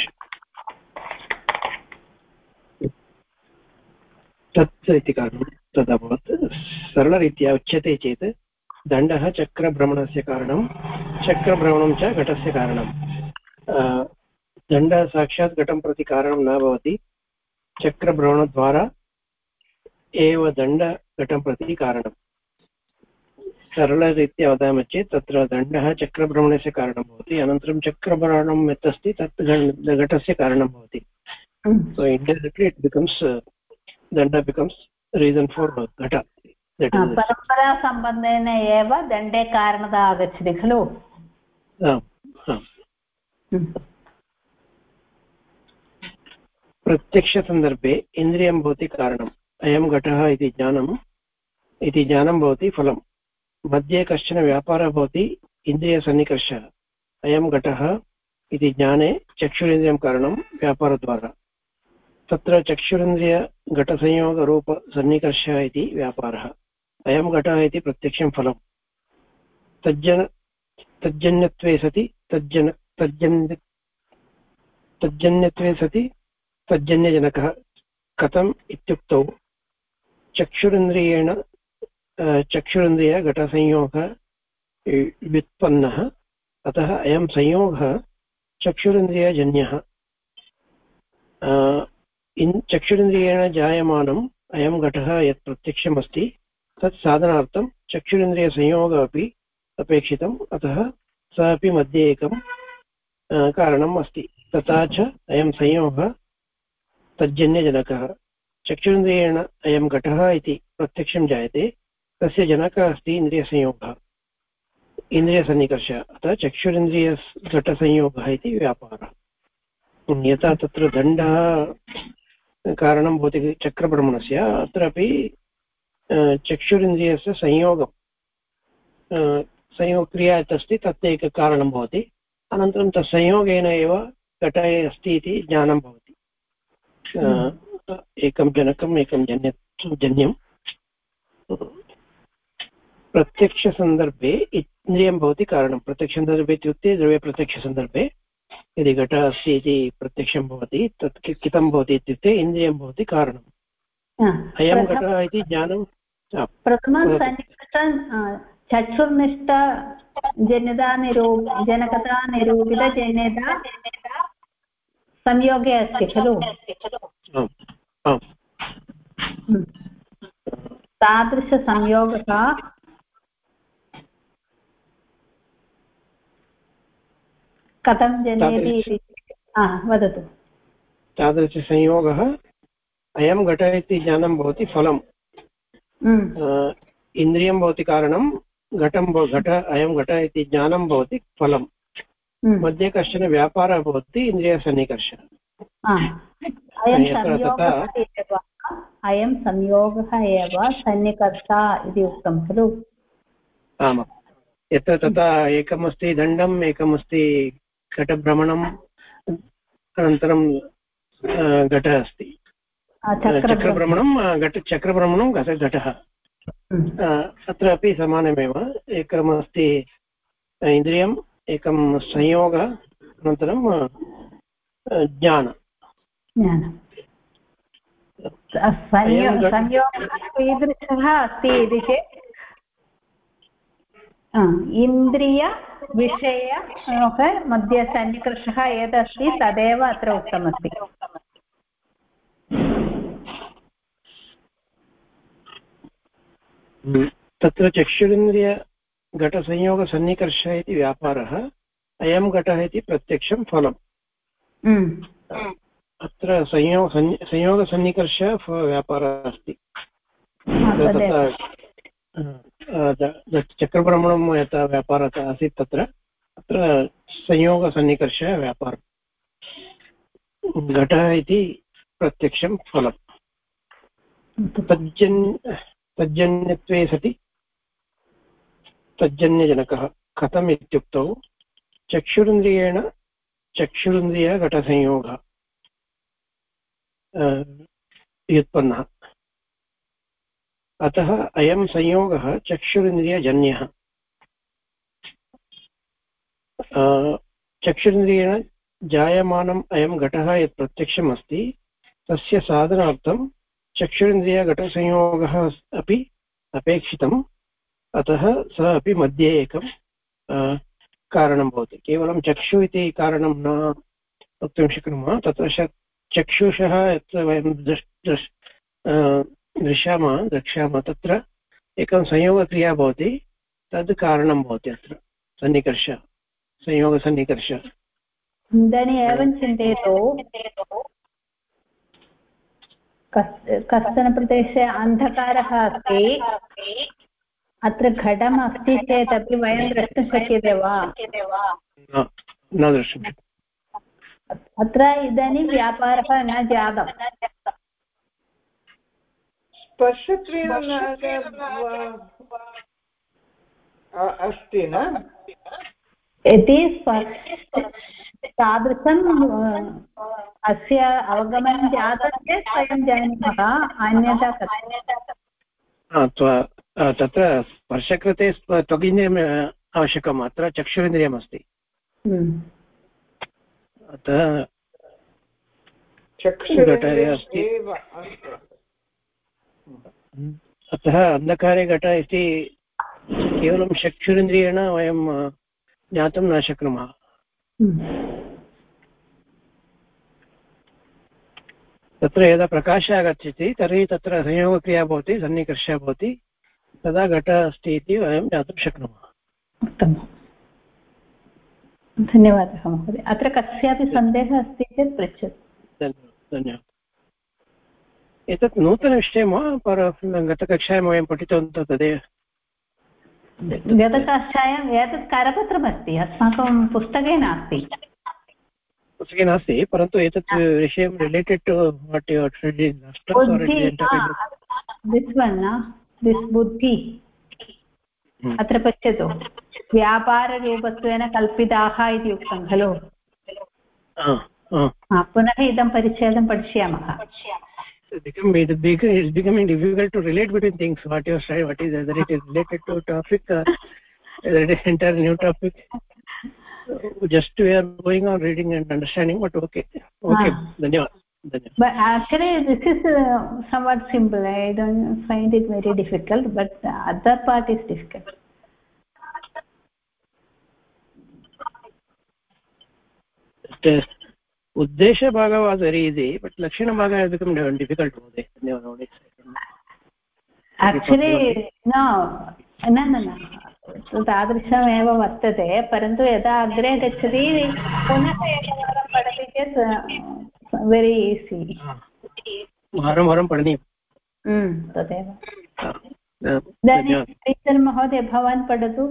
तत् इति कारणं तदभवत्। सरलरीत्या उच्यते चेत् दण्डः चक्रभ्रमणस्य कारणं, चक्रभ्रमणं च घटस्य कारणं। दण्डः साक्षात् घटं प्रति कारणं न भवति, चक्रभ्रमणद्वारा एव दण्ड घटं प्रति कारणं। सरलरीत्या वदामः चेत् तत्र दण्डः चक्रभ्रमणस्य कारणं भवति, अनन्तरं चक्रभ्रमणं यत् अस्ति तत् घटस्य कारणं भवति। So indirectly it becomes danda becomes reason for ghata.
परम्परासम्बन्धेन एव दण्डे कारणता आगच्छति खलु।
प्रत्यक्षसन्दर्भे इन्द्रियं भवति कारणम्, अयं घटः इति ज्ञानं भवति फलं। मध्ये कश्चन व्यापारः भवति इन्द्रियसन्निकर्षः, अयं घटः इति ज्ञाने चक्षुरेन्द्रियं कारणं व्यापारद्वारा। तत्र चक्षुरेन्द्रियघटसंयोगरूपसन्निकर्षः इति व्यापारः, अयं घटः इति प्रत्यक्षं फलं। तज्जन्यत्वे सति तज्जन्यजनकः कथम् इत्युक्तौ चक्षुरेन्द्रियघटसंयोगः व्युत्पन्नः, अतः अयं संयोगः चक्षुरेन्द्रियजन्यः। चक्षुरेन्द्रियेण जायमानम् अयं घटः यत् प्रत्यक्षमस्ति तत् साधनार्थं चक्षुरेन्द्रियसंयोगः अपि अपेक्षितम्, अतः सः अपि मध्ये एकं कारणम् अस्ति। तथा च अयं संयोगः तज्जन्यजनकः। चक्षुरेन्द्रियेण अयं घटः इति प्रत्यक्षं जायते, तस्य जनकः अस्ति इन्द्रियसंयोगः, इन्द्रियसन्निकर्षः, अतः चक्षुरेन्द्रियघटसंयोगः इति व्यापारः। यथा तत्र दण्डः कारणं भवति चक्रभ्रमणस्य, अत्रापि चक्षुरेन्द्रियस्य संयोगक्रिया यत् अस्ति तत् एककारणं भवति, अनन्तरं तत्संयोगेन एव घटः अस्ति इति ज्ञानं भवति। एकं जनकम् एकं जन्यं। प्रत्यक्षसन्दर्भे इन्द्रियं भवति कारणं। प्रत्यक्षसन्दर्भे इत्युक्ते द्रव्यप्रत्यक्षसन्दर्भे यदि घटः अस्ति इति प्रत्यक्षं भवति तत् कितं भवति इत्युक्ते इन्द्रियं भवति कारणम्। अयं घटः इति ज्ञानं
प्रथमं चक्षुर्निष्ठजन्यता निरूपितजन्यता संयोगे अस्ति खलु। तादृशसंयोगः कथं जनयति इति वदतु।
तादृशसंयोगः अयं घटः इति ज्ञानं भवति फलम्। इन्द्रियं भवति कारणं, अयं घटः इति ज्ञानं भवति फलं। मध्ये कश्चन व्यापारः भवति इन्द्रियसन्निकर्षः।
अयं संयोगः एव सन्निकर्षा इति उक्तं खलु।
आमां, यत्र तथा एकमस्ति दण्डम्, एकमस्ति घटभ्रमणम्, अनन्तरं घटः अस्ति चक्रभ्रमणं घटः। अत्रापि समानमेव, एकमस्ति इन्द्रियम् एकं संयोग अनन्तरं ज्ञान
संयोगः कीदृशः अस्ति इति चेत् इन्द्रियविषययोः मध्ये सन्निकर्षः यदस्ति तदेव अत्र उक्तमस्ति।
तत्र चक्षुरिन्द्रियघटसंयोगसन्निकर्ष इति व्यापारः, अयं घटः इति प्रत्यक्षं फलम्। अत्र संयोगसन्निकर्ष व्यापारः अस्ति। चक्रभ्रमणं यथा व्यापारः आसीत् तत्र अत्र संयोगसन्निकर्ष व्यापारः, घटः इति प्रत्यक्षं फलम्। तज्जन्यत्वे सति तज्जन्यजनकः कथम् इत्युक्तौ चक्षुरिन्द्रियेण चक्षुरिन्द्रियघटसंयोगः व्युत्पन्नः, अतः अयं संयोगः चक्षुरिन्द्रियजन्यः। चक्षुरिन्द्रियेण जायमानम् अयं घटः यत् प्रत्यक्षम् अस्ति तस्य साधनार्थं चक्षुरिन्द्रियघटसंयोगः अपि अपेक्षितम्, अतः सः अपि मध्ये एकं कारणं भवति। केवलं चक्षु इति कारणं न वक्तुं शक्नुमः। तत्र चक्षुषः यत् वयं द्रक्ष्यामः तत्र एकं संयोगक्रिया भवति, तद् कारणं भवति अत्र सन्निकर्ष, संयोगसन्निकर्ष।
इदानीम् एवं चिन्तयतु, कश्चन प्रदेशे अन्धकारः अस्ति, अत्र घटम् अस्ति चेदपि वयं द्रष्टुं शक्यते वा?
न द्रष्टुं शक्यते।
अत्र इदानीं व्यापारः न जातम्।
स्पर्शक्रिया अस्ति न,
यदि तादृशम् अस्य अवगमनं जातं चेत् वयं जानीमः, अन्यथा
तत्र स्पर्शकृते त्वगिन्द्रियम् आवश्यकम्, अत्र चक्षुरिन्द्रियमस्ति। अतः अतः अन्धकारे घट इति केवलं चक्षुरिन्द्रियेण वयं ज्ञातुं न शक्नुमः। तत्र यदा प्रकाशः आगच्छति तर्हि तत्र संयोगक्रिया भवति, सन्निकर्षः भवति, तदा घटः अस्ति इति वयं ज्ञातुं शक्नुमः।
उत्तमं, धन्यवादः महोदय। अत्र कस्यापि सन्देहः अस्ति चेत् पृच्छतु।
धन्यवादः। एतत् नूतनविषयं वा गतकक्षायां वयं पठितवन्तः तदेव?
गतकक्षायाम् एतत् करपत्रमस्ति, अस्माकं पुस्तके नास्ति।
पुस्तके नास्ति, परन्तु एतत् विषयं related to what you are
बुद्धि। अत्र पश्यतु, व्यापाररूपत्वेन कल्पिताः इति उक्तं खलु। पुनः इदं परिच्छेदं पठिष्यामः।
It's becoming difficult to relate between things. What you are saying, what is, whether it is related to a topic or whether it is entire new topic. Just we are going on reading and understanding, but okay. Dhanyawad.
But actually this is somewhat simple. I don't find it very difficult, but the other part is difficult.
Uddesha bhaga was very easy, but Lakshana bhaga has become difficult nowadays.
Actually, no. तादृशमेव वर्तते, परन्तु यदा अग्रे गच्छति पुनः एकवारं पठति चेत् वेरि ईसि,
वारं वारं पठनीयं।
तदेव। इदानीं श्रीधर महोदय भवान् पठतु।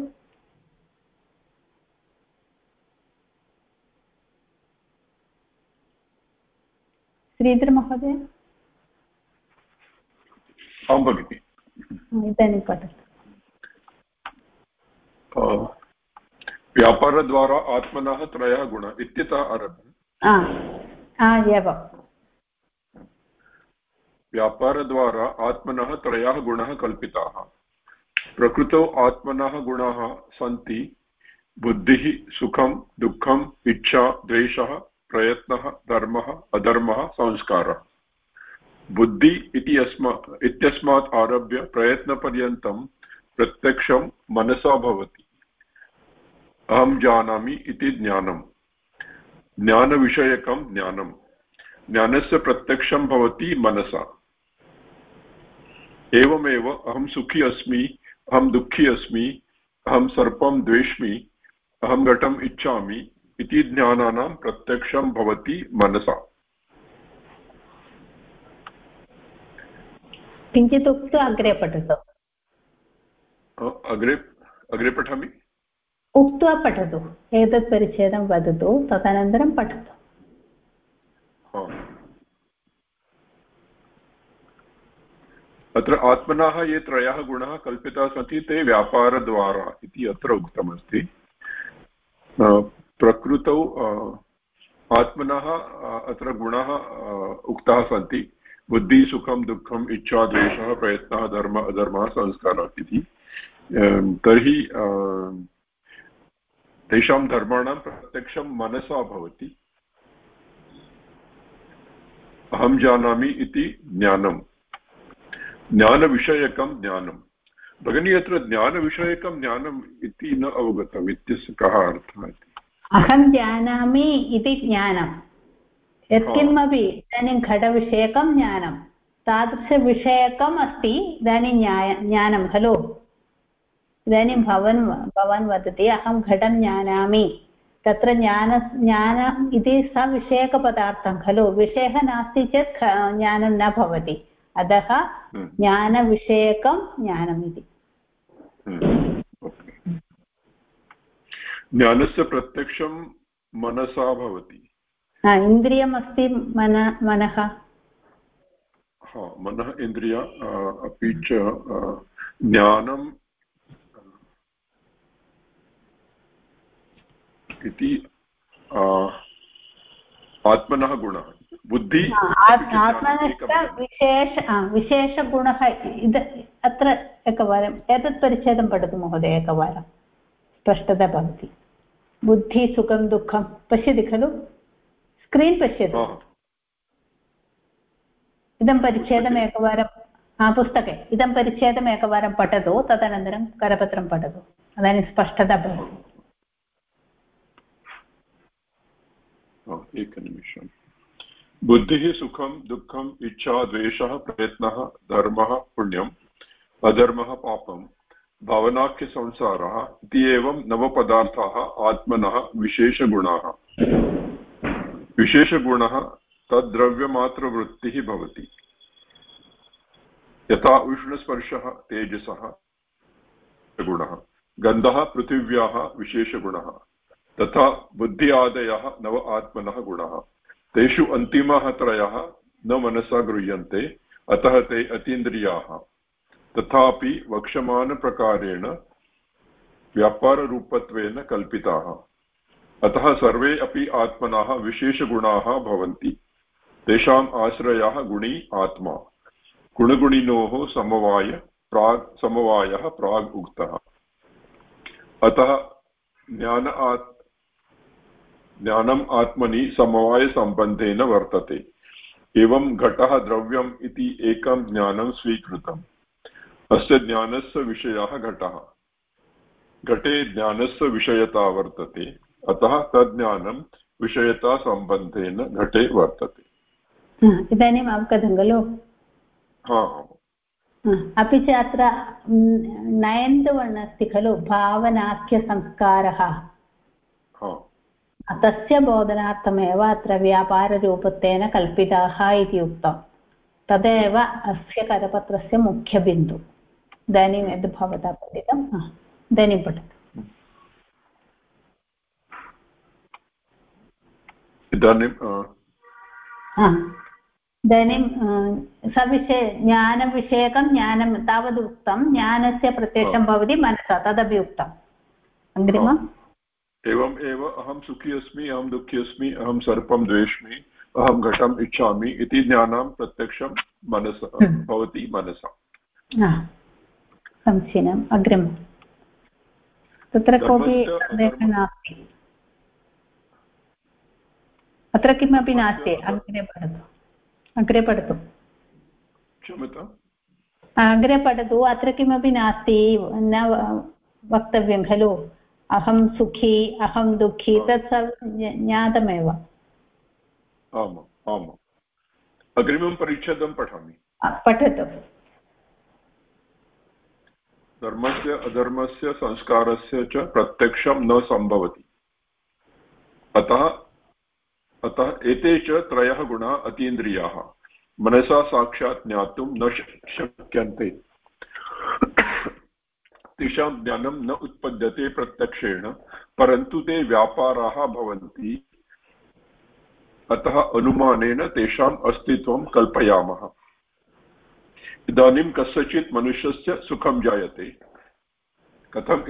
श्रीधर महोदय।
आं भगिनि,
इदानीं पठतु।
व्यापारद्वारा आत्मनः त्रयः गुणाः इत्यतः आरभ्य।
एवं
व्यापारद्वारा आत्मनः त्रयः गुणाः कल्पिताः। प्रकृतौ आत्मनः गुणाः सन्ति बुद्धिः सुखं दुःखम् इच्छा द्वेषः प्रयत्नः धर्मः अधर्मः संस्कारः बुद्धि इत्यस्मात् आरभ्य प्रयत्नपर्यन्तं प्रत्यक्षं मनसा भवति अहं जानामि इति ज्ञानम् ज्ञानविषयकं ज्ञानं ज्ञानस्य प्रत्यक्षं भवति मनसा एवमेव अहं सुखी अस्मि अहं दुःखी अस्मि अहं सर्पं द्वेष्मि अहं घटम् इच्छामि इति ज्ञानानां प्रत्यक्षं भवति मनसा
किञ्चित् उक्त्वा अग्रे पठतु
अग्रे पठामि
उक्त्वा पठतु एतत् परिच्छेदं वदतु तदनन्तरं पठतु
अत्र आत्मनः ये त्रयः गुणाः कल्पिताः सन्ति ते व्यापारद्वारा इति अत्र उक्तमस्ति प्रकृतौ आत्मनः अत्र गुणाः उक्ताः सन्ति बुद्धि सुखं दुःखम् इच्छा द्वेषः प्रयत्नः धर्मः अधर्मः संस्कारः इति तर्हि तेषां धर्माणां प्रत्यक्षं मनसा भवति अहं जानामि इति ज्ञानं ज्ञानविषयकं ज्ञानं भगिनी अत्र ज्ञानविषयकं ज्ञानम् इति न अवगतम् इत्यस्य कः अर्थः इति
अहं जानामि इति ज्ञानं यत्किमपि इदानीं घटविषयकं ज्ञानं तादृशविषयकम् अस्ति इदानीं ज्ञानं खलु इदानीं भवान् वदति अहं घटं जानामि तत्र ज्ञानम् इति सविषयकपदार्थं खलु विषयः नास्ति चेत् ज्ञानं न भवति अतः ज्ञानविषयकं ज्ञानम् इति
ज्ञानस्य प्रत्यक्षं मनसा भवति
इन्द्रियमस्ति मनः
मनः इन्द्रिय अपि च ज्ञानम् इति आत्मनः गुणः बुद्धि
आत्मनः विशेषगुणः अत्र एकवारम् एतत् परिच्छेदं पठतु महोदय एकवारं स्पष्टता भवति बुद्धि सुखं दुःखं पश्यति खलु स्क्रीन् पश्यतु इदं परिच्छेदम् एकवारं पुस्तके इदं परिच्छेदम् एकवारं पठतु तदनन्तरं करपत्रं पठतु इदानीं स्पष्टता भवति
एकनिमिषम् बुद्धिः सुखं दुःखम् इच्छा द्वेषः प्रयत्नः धर्मः पुण्यम् अधर्मः पापं भावनाख्यसंसारः इति एवं नवपदार्थाः आत्मनः विशेषगुणाः विशेषगुणः तद्द्रव्यमात्रवृत्तिः भवति यथा उष्णस्पर्शः तेजसः गुणः गन्धः पृथिव्याः विशेषगुणः तथा बुद्धि आदयः नव आत्मनः गुणाः तेषु अन्तिमः त्रयः न मनसा गृह्यन्ते अतः ते अतीन्द्रियाः तथापि वक्ष्यमाणप्रकारेण व्यापाररूपत्वेन कल्पिताः अतः सर्वे अपि आत्मनः विशेषगुणाः भवन्ति तेषाम् आश्रयः गुणी आत्मा गुणगुणिनोः समवायः प्राग् उक्तः अतः ज्ञानम् आत्मनि समवायसम्बन्धेन वर्तते एवं घटः द्रव्यम् इति एकं ज्ञानं स्वीकृतम् अस्य ज्ञानस्य विषयः घटः घटे ज्ञानस्य विषयता वर्तते अतः तज्ज्ञानं विषयतासम्बन्धेन घटे वर्तते
इदानीम् अवगतं खलु अपि च अत्र नयन्तवर्णः अस्ति खलु भावनाख्यसंस्कारः तस्य बोधनार्थमेव अत्र व्यापाररूपत्वेन कल्पिताः इति उक्तं तदेव अस्य करपत्रस्य मुख्यबिन्दुः इदानीं यद् भवता पठितम् इदानीं पठतु इदानीं ज्ञानविषयकं ज्ञानं तावद् उक्तं ज्ञानस्य प्रत्यक्षं भवति मनसा तदपि उक्तम् अग्रिमम्
एवम् एव अहं सुखी अस्मि अहं दुःखी अस्मि अहं सर्पं द्वेष्मि अहं घटम् इच्छामि इति ज्ञानं प्रत्यक्षं मनसा भवति मनसा
समीचीनम् अग्रिमम् तत्र कोऽपि नास्ति, अत्र किमपि नास्ति। अग्रे पठतु अग्रे पठतु। अत्र किमपि नास्ति, न वक्तव्यं खलु। अहं सुखी, अहं दुःखी, तत् सर्वं ज्ञातमेव।
आम् आम्, अग्रिमं परिच्छेदं पठामि।
पठतु।
धर्मस्य अधर्मस्य संस्कारस्य च प्रत्यक्षं न सम्भवति, अतः एते च त्रयः गुणाः अतीन्द्रियाः मनसा साक्षात् ज्ञातुं न शक्यन्ते। तेषां ज्ञानं न उत्पद्यते प्रत्यक्षेण, परन्तु ते व्यापाराः भवन्ति, अतः अनुमानेन तेषाम् अस्तित्वं कल्पयामः। इदानीं कस्यचित् मनुष्यस्य सुखं जायते। कथम्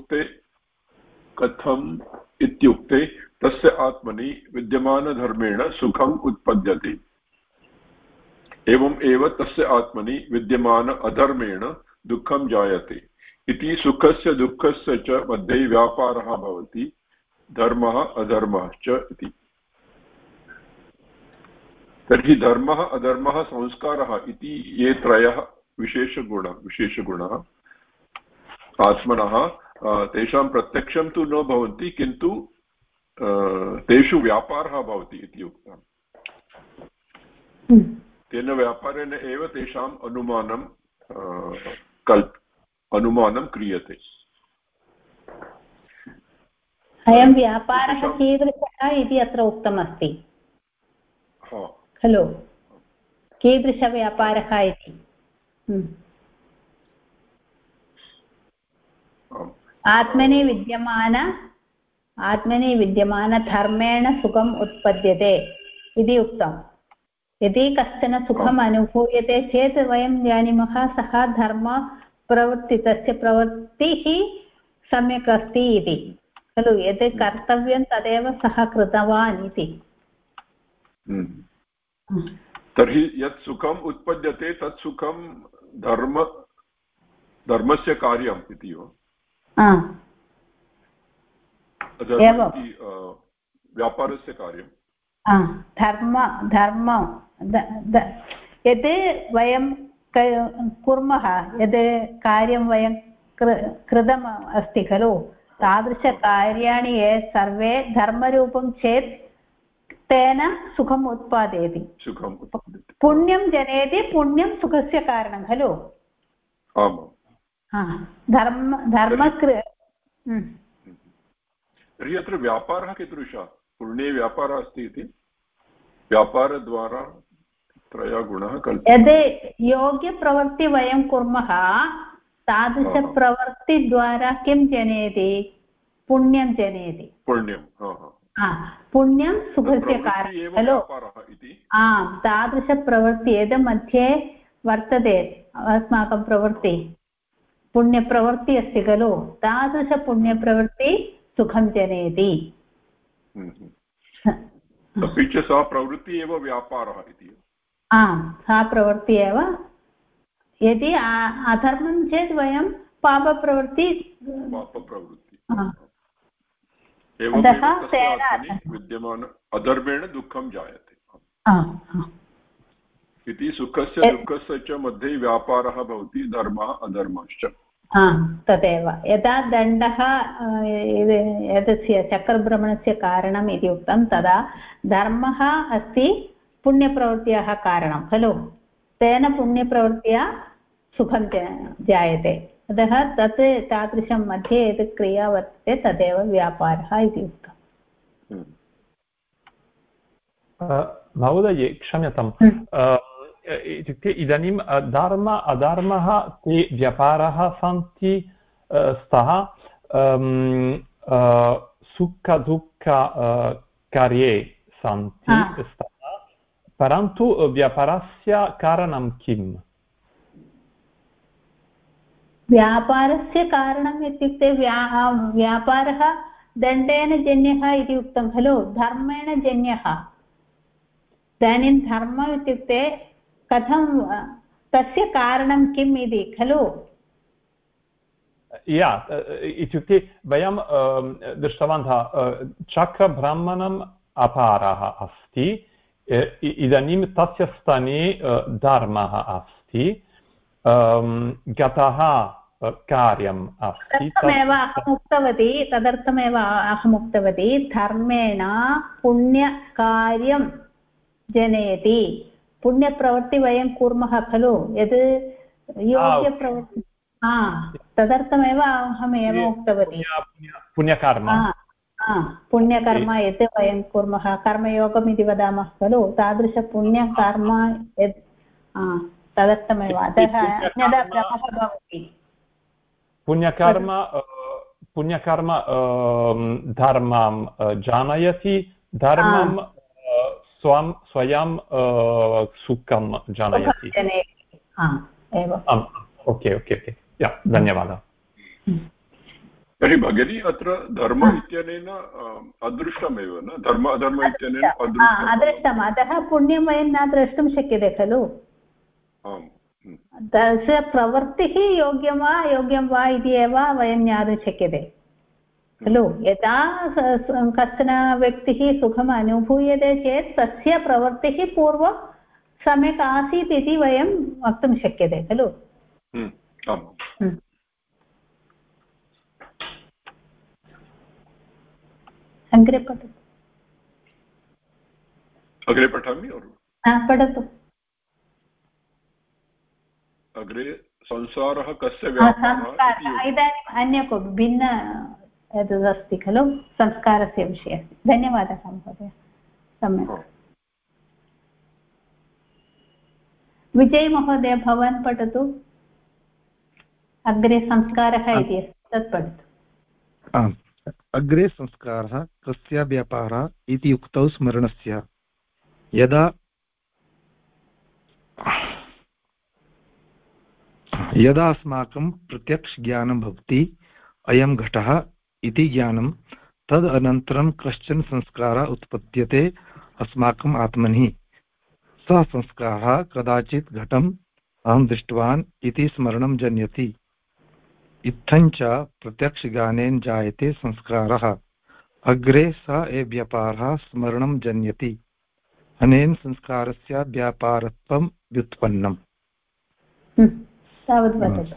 इत्युक्ते तस्य आत्मनि विद्यमानधर्मेण सुखम् उत्पद्यते। एवम् एव तस्य आत्मनि विद्यमान अधर्मेण दुःखं जायते इति। सुखस्य दुःखस्य च मध्ये व्यापारः भवति, धर्मः अधर्मः च इति। तर्हि धर्मः अधर्मः संस्कारः इति ये त्रयः विशेषगुणाः आत्मनः, तेषां प्रत्यक्षं तु न भवन्ति, किन्तु तेषु व्यापारः भवति इति उक्तम्। तेन व्यापारेण एव तेषाम् अनुमानं क्रियते।
अयं व्यापारः कीदृशः इति अत्र उक्तमस्ति खलु, कीदृशव्यापारः इति। आत्मनि विद्यमानधर्मेण सुखम् उत्पद्यते इति उक्तम्। यदि कश्चन सुखम् अनुभूयते चेत् वयं जानीमः सः धर्मप्रवृत्ति, तस्य प्रवृत्तिः सम्यक् अस्ति इति खलु। यद् कर्तव्यं तदेव सः कृतवान् इति।
तर्हि यत् सुखम् उत्पद्यते तत् सुखं धर्मस्य कार्यम् इति वा? व्यापारस्य कार्यं
धर्म यद् वयं कुर्मः, यद् कार्यं वयं कृतम् अस्ति खलु, तादृशकार्याणि ये सर्वे धर्मरूपं चेत् तेन सुखम् उत्पादयति। पुण्यं जनयति, पुण्यं सुखस्य कारणं खलु।
तर्हि अत्र व्यापारः कीदृशः? पुण्ये व्यापारः अस्ति इति व्यापारद्वारा त्रयः गुणाः कल्प्यन्ते।
यद् योग्यप्रवृत्ति वयं कुर्मः तादृशप्रवृत्तिद्वारा किं जनयति? पुण्यं जनयति। पुण्यं सुखस्य कारणं खलु। आम्, तादृशप्रवृत्ति यद् मध्ये वर्तते अस्माकं प्रवृत्ति, पुण्यप्रवृत्ति अस्ति खलु, तादृशपुण्यप्रवृत्ति सुखं जनयति।
अपि च सा प्रवृत्ति एव व्यापारः इति।
आम्, सा प्रवृत्ति एव। यदि अधर्मं चेत् वयं पापप्रवृत्ति
विद्यमान अधर्मेण दुःखं जायते इति। सुखस्य दुःखस्य च मध्ये व्यापारः भवति, धर्मः अधर्मश्च।
तदेव यदा दण्डः एतस्य चक्रभ्रमणस्य कारणम् इति उक्तं, तदा धर्मः अस्ति पुण्यप्रवृत्त्याः कारणं खलु। तेन पुण्यप्रवृत्त्या सुखं जायते, अतः तत् तादृशं मध्ये यत् क्रिया वर्तते तदेव व्यापारः इति उक्तम्।
महोदये क्षम्यताम्, इत्युक्ते इदानीं धर्म अधर्मः ते व्यापाराः सन्ति, स्तः सुख-दुःख कार्ये सन्ति स्तः, परन्तु व्यापारस्य कारणं किम्?
व्यापारस्य कारणम् इत्युक्ते व्यापारः दण्डेन जन्यः इति उक्तं खलु, धर्मेण जन्यः। इदानीं धर्मम् इत्युक्ते कथं, तस्य कारणं किम् इति खलु।
इत्युक्ते वयं दृष्टवन्तः चक्रब्रह्मणम् अपारः अस्ति इदानीं तस्य स्थाने धर्मः अस्ति गतः कार्यम् अस्ति
तदर्थमेव अहम् उक्तवती धर्मेण पुण्यकार्यं जनयति पुण्यप्रवृत्ति वयं कुर्मः खलु यद् योग्यप्रवृत्ति तदर्थमेव अहमेव उक्तवती
पुण्यकर्म
पुण्यकर्म यत् वयं कुर्मः कर्मयोगम् इति वदामः खलु तादृशपुण्यकर्म यत् तदर्थमेव अतः अन्यथा भ्रमः भवति
पुण्यकर्म धर्मं जानयति धर्मं स्वयं सुखं जनयति ओके धन्यवादः
तर्हि भगिनी अत्र धर्म इत्यनेन अदृष्टमेव न धर्म अधर्म इत्यनेन
अदृष्टम् अतः पुण्यं वयं न द्रष्टुं शक्यते खलु तस्य प्रवृत्तिः योग्यं वा अयोग्यं वा इति एव वयं ज्ञातुं शक्यते खलु यदा कश्चन व्यक्तिः सुखम् अनुभूयते चेत् तस्य प्रवृत्तिः पूर्वं सम्यक् आसीत् इति वयं वक्तुं शक्यते खलु अग्रे पठतु
अग्रे पठामि
पठतु
अग्रे संसारः कस्य व्यापारः
इदानीम् अन्य कोऽपि भिन्न एतदस्ति खलु संस्कारस्य विषये अस्ति धन्यवादः महोदय सम्यक् विजय महोदय भवान् पठतु अग्रे संस्कारः इति अस्ति तत् पठतु
अग्रे संस्कारः कस्य व्यापारः इति उक्तौ स्मरणस्य यदा अस्माकं प्रत्यक्षज्ञानं भवति अयं घटः इति ज्ञानं तद् अनन्तरं कश्चन संस्कारः उत्पद्यते अस्माकम् आत्मनि सः संस्कारः कदाचित् घटम् अहं दृष्टवान् इति स्मरणं जनयति इत्थञ्च प्रत्यक्षज्ञानेन जायते संस्कारः अग्रे स एव व्यापारः स्मरणं जनयति अनेन संस्कारस्य व्यापारत्वं व्युत्पन्नम्
तावत् वदतु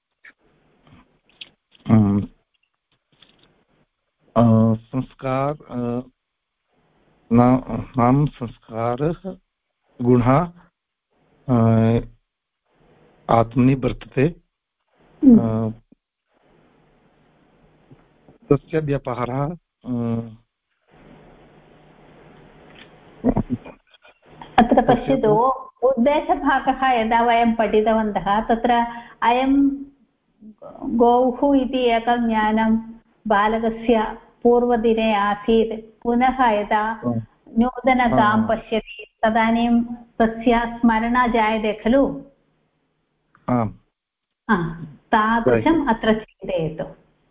संस्कार नाम संस्कारः गुणः आत्मनि वर्तते तस्य व्यापारः
अत्र पश्यतु उद्देशभागः यदा वयं पठितवन्तः तत्र अयं गौः इति एकं ज्ञानं बालकस्य पूर्वदिने आसीत् पुनः यदा नूतनगां पश्यति तदानीं तस्य स्मरणा जायते खलु तादृशम् अत्र चिन्तयतु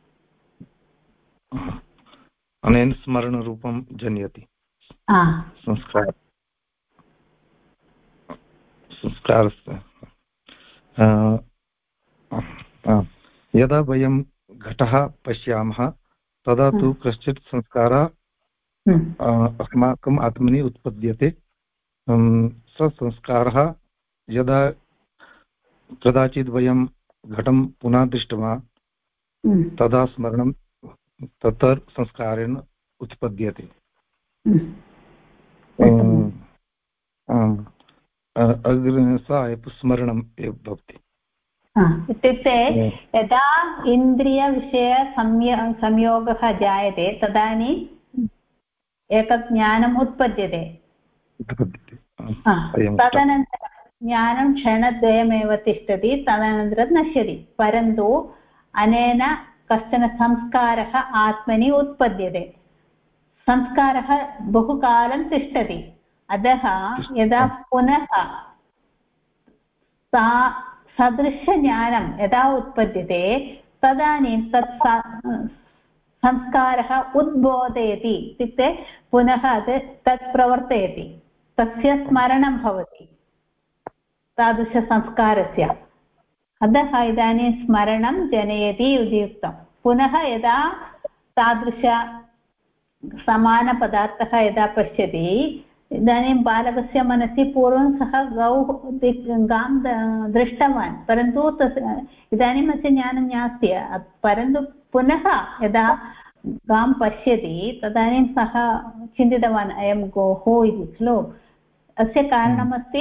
अनेन स्मरणरूपं जनयति संस्कारस्य यदा वयं घटः पश्यामः तदा तु कश्चित् संस्कारः अस्माकम् आत्मनि उत्पद्यते स संस्कारः यदा कदाचित् वयं घटं पुनः दृष्ट्वा तदा स्मरणं तत्र संस्कारेण उत्पद्यते अग्रे सा स्मरणम् एव भवति
इत्युक्ते यदा इन्द्रियविषय संयोगः जायते तदानीम् एकं ज्ञानम् उत्पद्यते तदनन्तरं ज्ञानं क्षणद्वयमेव तिष्ठति तदनन्तरं नश्यति परन्तु अनेन कश्चन संस्कारः आत्मनि उत्पद्यते संस्कारः बहुकालं तिष्ठति अतः यदा पुनः सदृशज्ञानं यदा उत्पद्यते तदानीं तत् संस्कारः उद्बोधयति इत्युक्ते पुनः तत् प्रवर्तयति तस्य स्मरणं भवति तादृशसंस्कारस्य अतः इदानीं स्मरणं जनयति इति उक्तं पुनः यदा तादृश समानपदार्थः यदा पश्यति इदानीं बालकस्य मनसि पूर्वं सः गां दृष्टवान् परन्तु इदानीम् अस्य ज्ञानं नास्ति परन्तु पुनः यदा गां पश्यति तदानीं सः चिन्तितवान् अयं गोः इति खलु अस्य कारणमस्ति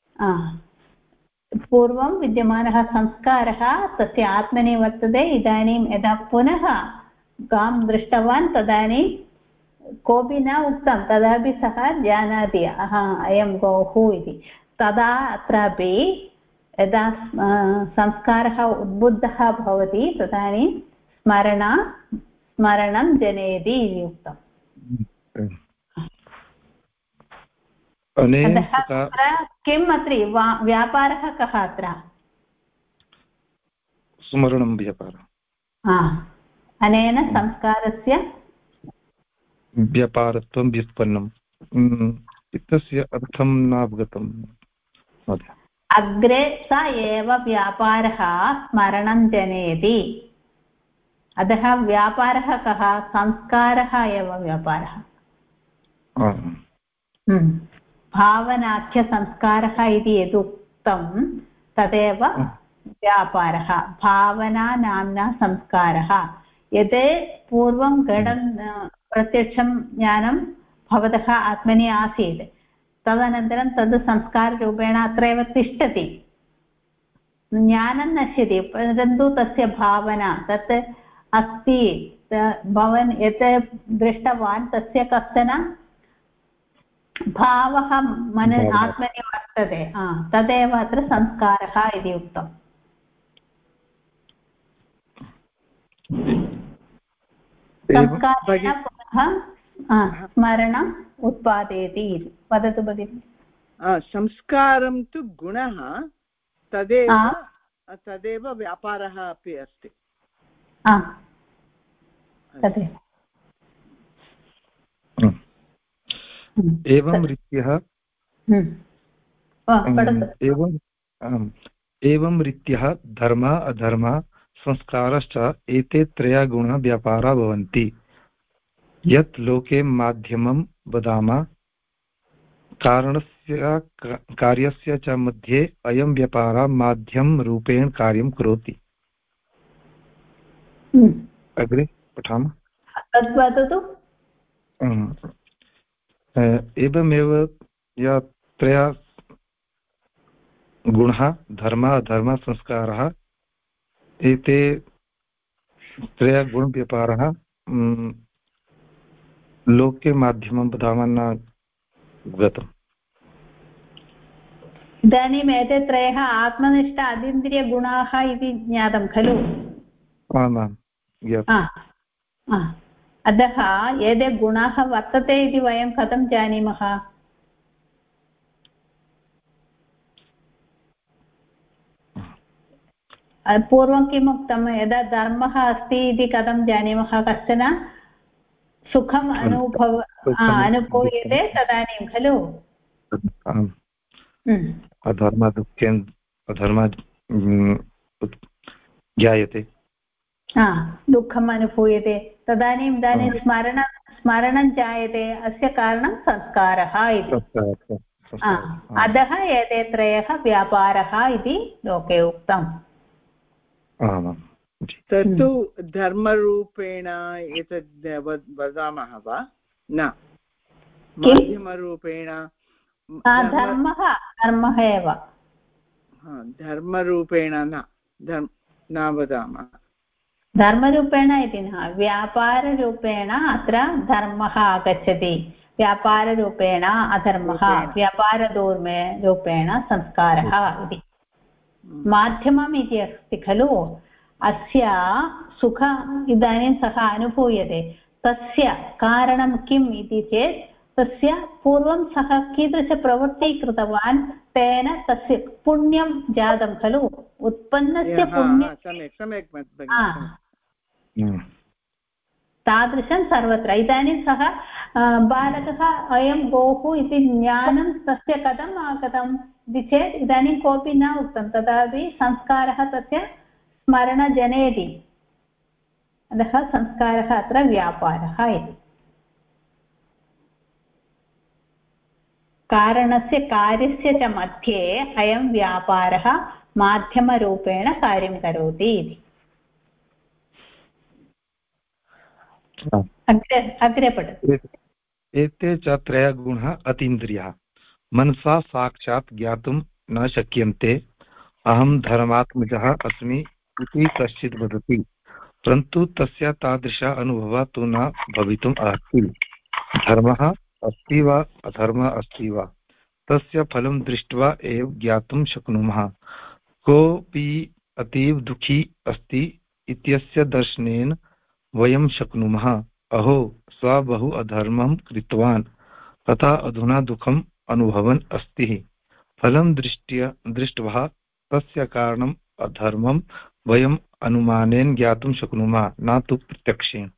पूर्वं विद्यमानः संस्कारः तस्य आत्मनि वर्तते इदानीं यदा पुनः गां दृष्टवान् तदानीं कोऽपि न उक्तं तदापि सः जानाति अयं गौः इति तदा अत्रापि यदा संस्कारः उद्बुद्धः भवति तदानीं स्मरणं जनयति इति उक्तम् अतः किम् अत्र व्यापारः कः अत्र
स्मरणं व्यापारः
अनेन संस्कारस्य
व्यापारत्वं व्युत्पन्नम् इत्यस्य अर्थं नावगतं महोदय
अग्रे स एव व्यापारः स्मरणं जनयति अतः व्यापारः कः संस्कारः एव व्यापारः भावनाख्यसंस्कारः इति यदुक्तं तदेव व्यापारः भावना नाम्ना संस्कारः यत् पूर्वं घटं प्रत्यक्षं ज्ञानं भवतः आत्मनि आसीत् तदनन्तरं तद् संस्काररूपेण अत्रैव तिष्ठति ज्ञानं नश्यति परन्तु तस्य भावना तत् अस्ति भवान् यत् दृष्टवान् तस्य कश्चन भावः आत्मनि वर्तते तदेव अत्र संस्कारः इति उक्तम् संस्कारेण पुनः स्मरणम् उत्पादयति इति वदतु भगिनि
संस्कारं तु गुणः तदेव व्यापारः अपि अस्ति
तदेव
एवं रीत्या धर्म अधर्म संस्कारश्च एते त्रयः गुणाः व्यापारा भवन्ति यत् लोके माध्यमं वदामः कारणस्य कार्यस्य च मध्ये अयं व्यापारः माध्यमरूपेण कार्यं करोति अग्रे पठामः
तद् वदतु
एवमेव या त्रयः गुणः धर्म अधर्म संस्कारः एते त्रयः गुणव्यापारः लोके माध्यमं वदामः न गतम्
इदानीम् एते त्रयः आत्मनिष्ठ अतीन्द्रियगुणाः इति ज्ञातं खलु अतः एते गुणाः वर्तते इति वयं कथं जानीमः पूर्वं किम् उक्तं यदा धर्मः अस्ति इति कथं जानीमः कश्चन सुखम् अनुभूयते तदानीं खलु
अधर्म दुःखेन अधर्म ज्ञायते
दुःखम् अनुभूयते इदानीं स्मरणं जायते अस्य कारणं संस्कारः इति अतः एते त्रयः व्यापारः इति लोके उक्तम्
तत्तु धर्मरूपेण एतद् वदामः वा न माध्यमरूपेण
धर्मः एव
धर्मरूपेण न वदामः
धर्मरूपेण इति न व्यापाररूपेण अत्र धर्मः आगच्छति व्यापाररूपेण अधर्मः व्यापाररूपेण संस्कारः इति माध्यमम् इति अस्ति खलु अस्य सुख इदानीं सः अनुभूयते तस्य कारणं किम् इति चेत् तस्य पूर्वं सः कीदृशप्रवृत्तिः कृतवान् तेन तस्य पुण्यं जातं खलु उत्पन्नस्य पुण्यं तादृशं सर्वत्र इदानीं सः बालकः अयं गोः इति ज्ञानं तस्य कथम् आगतं इति चेत् इदानीं कोऽपि न उक्तं, तदापि संस्कारः तस्य स्मरण जनयति, अतः संस्कारः अत्र व्यापारः इति। कारणस्य कार्यस्य च मध्ये अयं व्यापारः माध्यमरूपेण कार्यं करोति इति। अग्रे पठतु।
एते च त्रयः गुणाः अतीन्द्रियाः मनसा साक्षात् ज्ञातुं न शक्यन्ते। अहं धर्मात्मजः अस्मि इति कश्चित् वदति, परन्तु तस्य तादृश अनुभवः तु न भवितुम् अर्हति। धर्मः अस्ति वा अधर्मः अस्ति वा तस्य फलं दृष्ट्वा एव ज्ञातुं शक्नुमः। कोऽपि अतीव दुःखी अस्ति इत्यस्य दर्शनेन वयं शक्नुमः, अहो सः बहु अधर्मं कृतवान्, तथा अधुना दुःखम् अनुभवन् अस्ति। फलं दृष्ट्वा तस्य कारणम् अधर्मं वयम् अनुमानेन ज्ञातुं शक्नुमः, न तु प्रत्यक्षेण।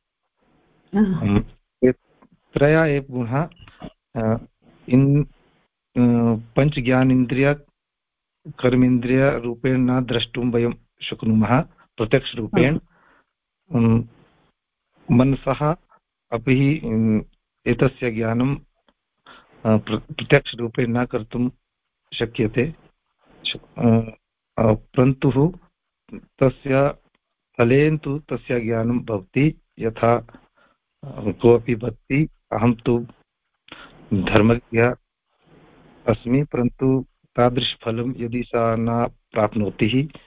त्रयः एव गुणाः पञ्चज्ञानेन्द्रिय कर्मेन्द्रियरूपेण न द्रष्टुं वयं शक्नुमः प्रत्यक्षरूपेण। मनसः अपि एतस्य ज्ञानं प्रत्यक्षरूपेण न कर्तुं शक्यते, परन्तु तस्य फलेन तु तस्य ज्ञानं भवति। यथा कोऽपि वदति अहं तु धर्मज्ञः अस्मि, परन्तु तादृशफलं यदि सः न प्राप्नोति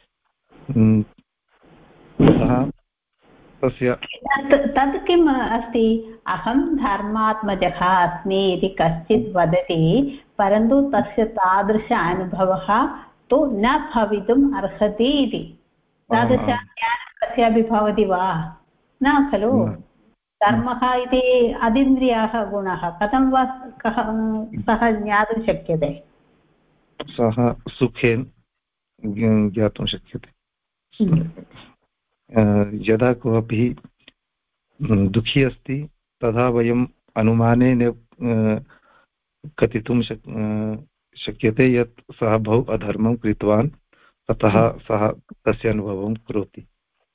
तस्य
तद् किम् अस्ति, अहं धर्मात्मजः अस्मि इति कश्चित् वदति, परन्तु तस्य तादृश अनुभवः तु न भवितुम् अर्हति इति। तादृश ज्ञानं कस्यापि भवति वा? न खलु। धर्मः इति अतीन्द्रियः गुणः, कथं वा सः ज्ञातुं शक्यते?
सः सुखेन ज्ञातुं शक्यते। यदा कोऽपि दुःखी अस्ति तदा वयम् अनुमानेन कथितुं शक्यते यत् सः बहु अधर्मं कृतवान्, अतः सः तस्य अनुभवं करोति।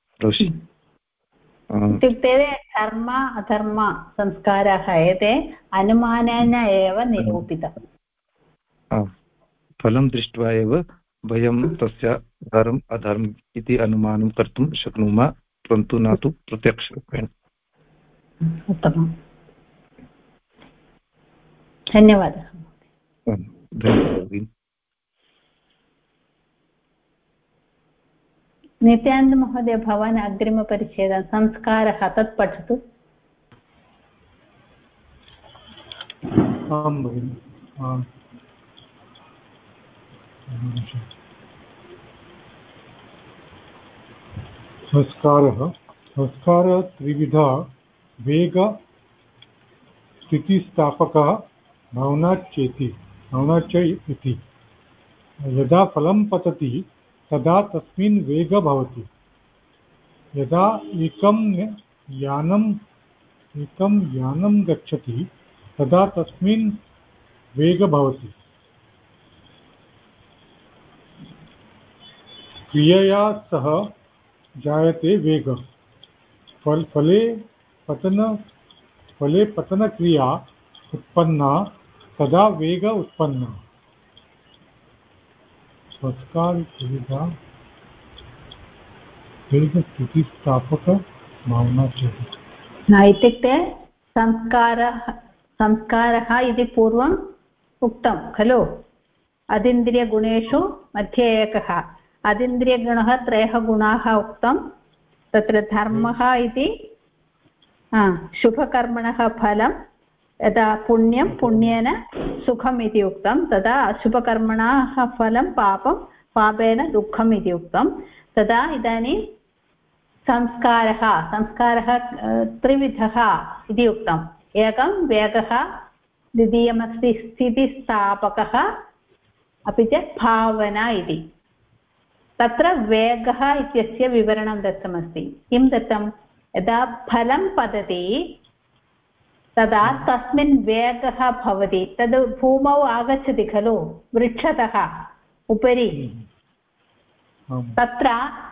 इत्युक्ते धर्म अधर्म संस्काराः एते अनुमानेन एव निरूपितम्।
फलं दृष्ट्वा एव वयं तस्य धर्म अधर्म इति अनुमानं कर्तुं शक्नुमः, परन्तु न तु प्रत्यक्षरूपेण।
उत्तमम्, धन्यवादः।
धन्यवादः।
नित्यानन्द महोदय, भवान् अग्रिमपरिच्छेदं संस्कारः तत् पठतु।
आं भगिनि। संस्कारः त्रिविधा: वेग, स्थितिस्थापकः, भावनाच्च इति। यदा फलं पतति तदा तस्मिन् वेगः भवति। यदा एकं यानं गच्छति तदा तस्मिन् वेगः भवति। क्रियया सह जायते वेगः। फले पतनक्रिया उत्पन्ना तदा वेगः उत्पन्नः। संस्कारः स्थितिस्थापक भावना च।
इत्युक्ते संस्कारः इति पूर्वम् उक्तं खलु। अतीन्द्रियगुणेषु मध्ये एकः अतीन्द्रियगुणः, त्रयः गुणाः उक्तं। तत्र धर्मः इति शुभकर्मणः फलं, यदा पुण्यं पुण्येन सुखम् इति उक्तं, तदा अशुभकर्मणः फलं पापं पापेन दुःखम् इति उक्तं। तदा इदानीं संस्कारः त्रिविधः इति उक्तम्। एकं वेगः, द्वितीयमस्ति स्थितिस्थापकः, अपि च भावना इति। तत्र वेगः इत्यस्य विवरणं दत्तमस्ति। किं दत्तं? यदा फलं पतति तदा तस्मिन् वेगः भवति तद् भूमौ आगच्छति खलु वृक्षतः उपरि तत्र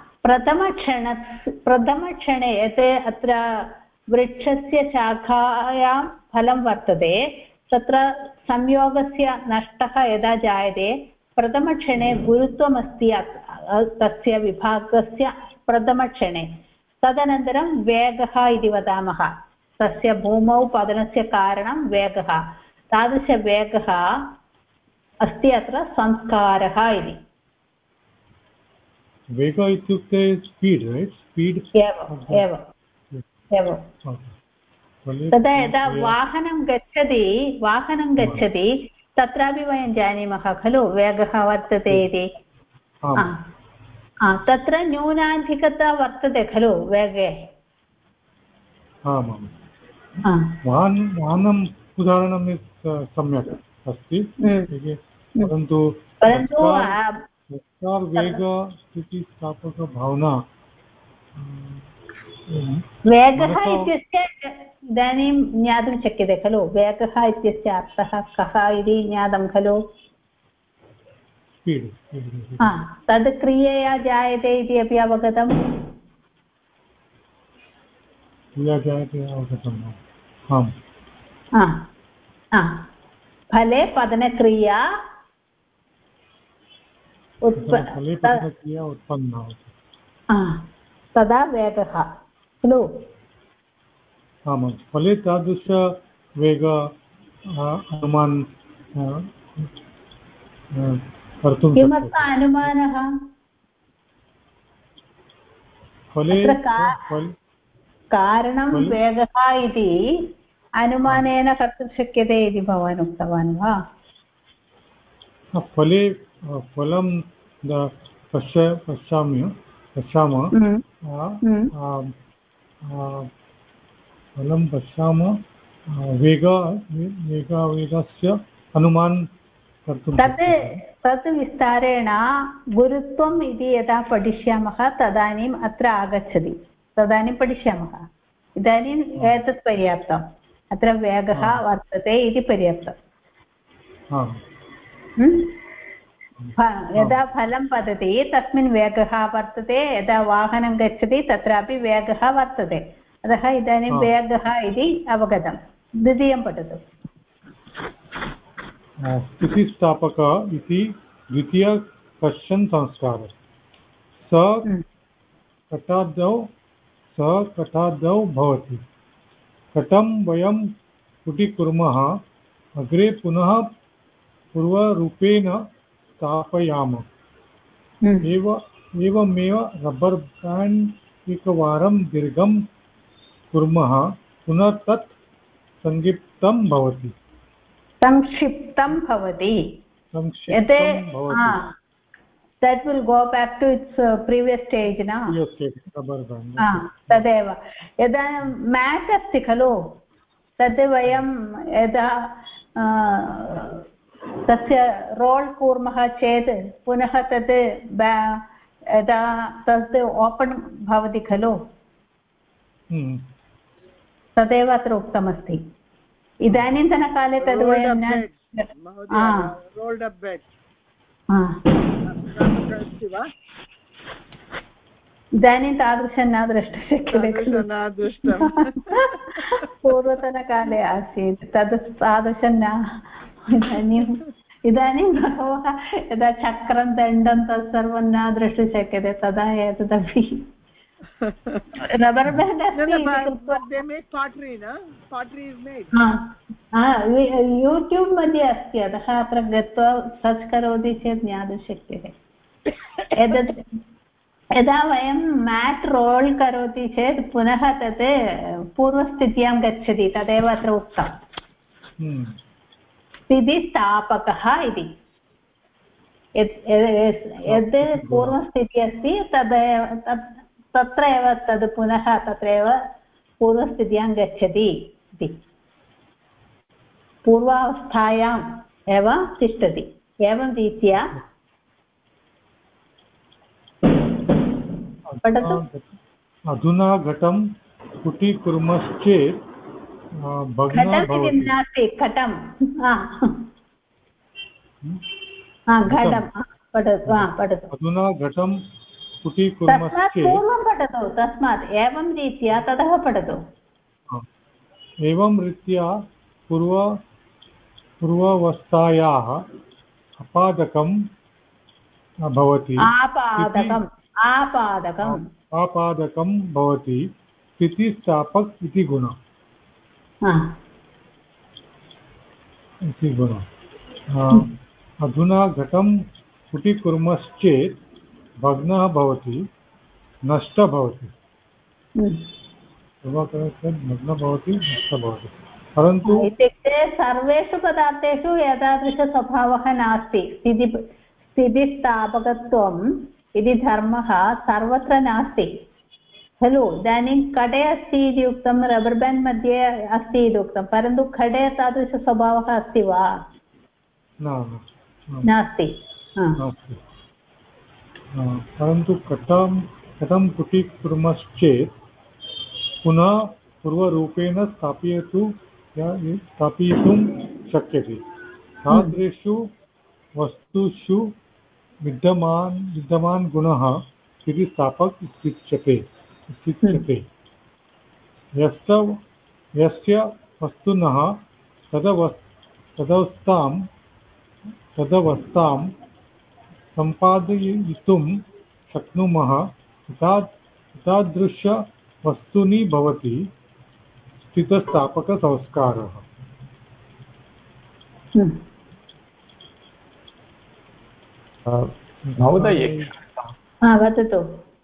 प्रथमक्षणे यत् अत्र वृक्षस्य शाखायां फलं वर्तते तत्र संयोगस्य नष्टः यदा जायते प्रथमक्षणे गुरुत्वमस्ति तस्य विभागस्य प्रथमक्षणे तदनन्तरं वेगः इति वदामः तस्य भूमौ पतनस्य कारणं वेगः तादृशवेगः अस्ति अत्र संस्कारः इति
वेग इत्युक्ते स्पीड् रैट् स्पीड्
एव तदा यदा वाहनं गच्छति तत्रापि वयं जानीमः खलु वेगः वर्तते इति तत्र न्यूनाधिकता वर्तते खलु वेगे
वाहनम् उदाहरणं सम्यक् अस्ति परन्तु वेग स्थितिस्थापकभावना
वेगः इत्यस्य इदानीं ज्ञातुं शक्यते खलु वेगः इत्यस्य अर्थः कः इति ज्ञातं खलु तद् क्रियया जायते इति अपि अवगतम् फले पतनक्रिया
उत्पन्ना
तदा वेगः खलु
आमां फले तादृशवेग अनुमानं कर्तुं
किमर्थम् अनुमानः कारणं वेगः इति अनुमानेन कर्तुं शक्यते इति भवान् उक्तवान् वा
फलं पश्यामः फलं पश्यामः वेगस्य अनुमानं कर्तुं
तत् विस्तारेण गुरुत्वम् इति यदा पठिष्यामः तदानीम् अत्र आगच्छति तदानीं पठिष्यामः इदानीम् एतत् पर्याप्तम् अत्र वेगः वर्तते इति पर्याप्तम् यदा फलं पतति तस्मिन् वेगः वर्तते यदा वाहनं गच्छति तत्रापि वेगः वर्तते अतः इदानीं वेगः इति अवगतं द्वितीयं पठतु
स्थितिस्थापक इति द्वितीय कश्चन संस्कारः कटादौ भवति कटं वयं कुटीकुर्मः अग्रे पुनः पूर्वरूपेण स्थापयामः एवमेव रब्बर् बेण्ड् एकवारं दीर्घं कुर्मः पुनः तत् संक्षिप्तं भवति
that will go back to its previous stage na तदेव यदा मैट् अस्ति खलु तद् वयं यदा तस्य रोल् कुर्मः चेत् पुनः तद् यदा तद् ओपन् भवति खलु तदेव अत्र उक्तमस्ति इदानीन्तनकाले तद् वयं इदानीं तादृशं न द्रष्टुं शक्यते पूर्वतनकाले आसीत् तद् तादृशं न इदानीं बहवः यदा चक्रं दण्डं तत् सर्वं न द्रष्टुं शक्यते तदा एतदपि रबर् बेण्ड् यूट्यूब् मध्ये अस्ति अतः अत्र गत्वा सर्च् करोति चेत् ज्ञातुं शक्यते एतत् यदा वयं मैट् रोल् करोति चेत् पुनः तत् पूर्वस्थित्यां गच्छति तदेव अत्र उक्तम् स्थितिस्थापकः इति यद् पूर्वस्थितिः अस्ति तदेव तत्र एव तद् पुनः तत्रैव पूर्वस्थित्यां गच्छति इति पूर्वावस्थायाम् एव तिष्ठति एवं रीत्या
अधुना घटं कुटीकुर्मश्चेत् भग्नः
घटम् इति
भवति
नास्ति घटं घटं पठतु
अधुना घटं
तस्मात्
पुटीकुर्मश्चेत्
पूर्वं पठतु तस्मात् एवं रीत्या ततः पठतु
एवं रीत्या पूर्वावस्थायाः अपादकं भवति आपादकं भवति स्थितिस्थापक इति गुणः अधुना घटं पुटीकुर्मश्चेत् भग्नः भवति नष्टः भवति भग्नः भवति नष्टः भवति परन्तु
इत्युक्ते सर्वेषु पदार्थेषु एतादृशस्वभावः नास्ति स्थितिस्थापकत्वम् इति धर्मः सर्वत्र नास्ति खलु इदानीं घटे अस्ति इति उक्तं रबर् बेण्ड् मध्ये अस्ति इति उक्तं परन्तु घटे तादृशस्वभावः अस्ति वा नास्ति
परन्तु कथं पुटीकुर्मश्चेत् पुनः पूर्वरूपेण स्थापयितुं शक्यते तादृशेषु वस्तुषु विद्यमान गुणः स्थितिस्थापक इत्युच्यते यस्य वस्तुनः तदवस्थां सम्पादयितुं शक्नुमः तादृशवस्तूनि भवति स्थितिस्थापकसंस्कारः
महोदय
वदतु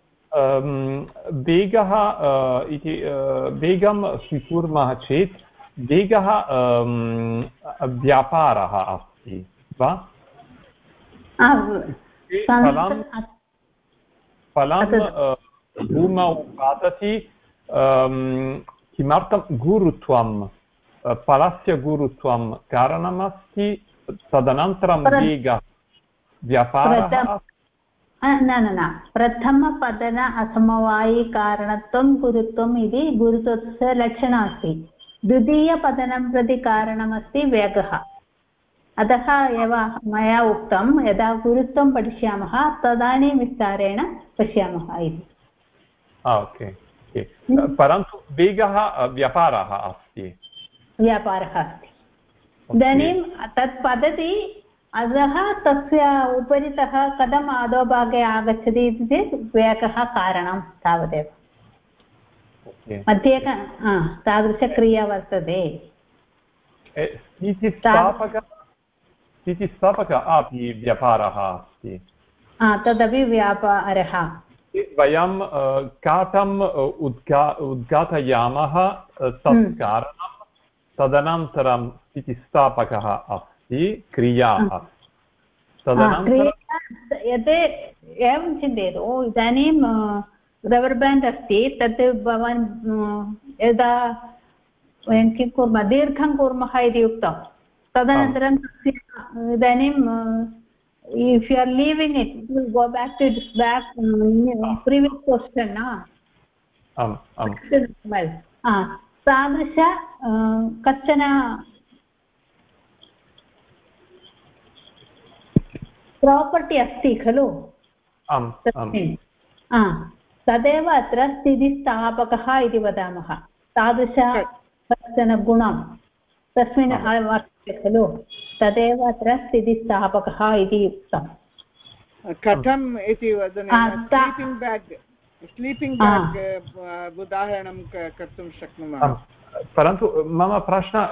वेगः इति वेगं स्वीकुर्मः चेत् वेगः व्यापारः अस्ति वा फलं भूमौ पातति किमर्थं गुरुत्वं फलस्य गुरुत्वं कारणमस्ति तदनन्तरं वेगः व्यापारः
न प्रथमपतन असमवायिकारणत्वं गुरुत्वम् इति गुरुत्वस्य लक्षणम् अस्ति द्वितीयपतनं प्रति कारणमस्ति वेगः अतः एव मया उक्तं यदा गुरुत्वं पठिष्यामः तदानीं विस्तारेण पश्यामः इति
ओके परन्तु वेगः व्यापारः अस्ति
इदानीं तत् पतति अतः तस्य उपरितः कथम् अधोभागे आगच्छति इति चेत् वेगः कारणं तावदेव मध्ये तादृशक्रिया वर्तते
स्थितिस्थापकः अपि व्यापारः अस्ति
तदपि व्यापारः
वयं काटम् उद्घाटयामः तत् कारणं तदनन्तरं स्थितिस्थापकः अस्ति क्रिया तदनन्तरं
यत् एवं चिन्तयतु इदानीं रबर् बेण्ड् अस्ति तत् भवान् यदा वयं किं कुर्मः दीर्घं कुर्मः इति उक्तं तदनन्तरं तस्य इदानीं if you are leaving it will go back to its back previous question तादृश कश्चन प्रापर्टी अस्ति खलु तदेव अत्र स्थितिस्थापकः इति वदामः तादृश कश्चन गुणं तस्मिन् वर्तते खलु तदेव अत्र स्थितिस्थापकः इति उक्तम्
कथम् इति वदने स्लीपिङ्ग् बेग् उदाहरणं कर्तुं शक्नुमः
परन्तु मम प्रश्नः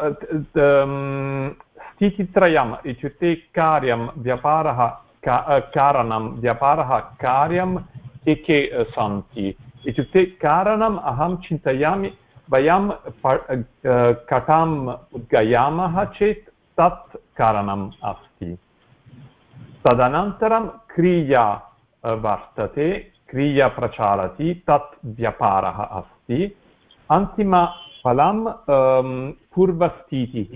स्थितित्रयम् इत्युक्ते कार्यं व्यापारः कारणं व्यापारः कार्यम् एके सन्ति इत्युक्ते कारणम् अहं चिन्तयामि वयं कटाम् उद्गायामः चेत् तत् कारणम् अस्ति तदनन्तरं क्रिया वर्तते क्रिया प्रचलति तत् व्यापारः अस्ति अन्तिमफलं पूर्वस्थितिः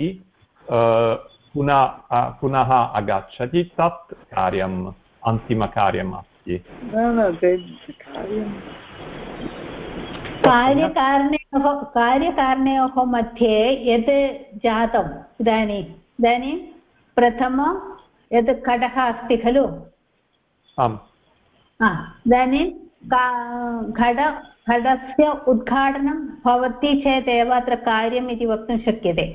पुनः आगच्छति तत् कार्यम् अन्तिमकार्यम् अस्ति
कार्यकारणे कार्यकारणयोः मध्ये यत् जातम् इदानीं प्रथमं यत् घटः अस्ति खलु इदानीं घटस्य उद्घाटनं भवति चेदेव अत्र कार्यम् इति वक्तुं शक्यते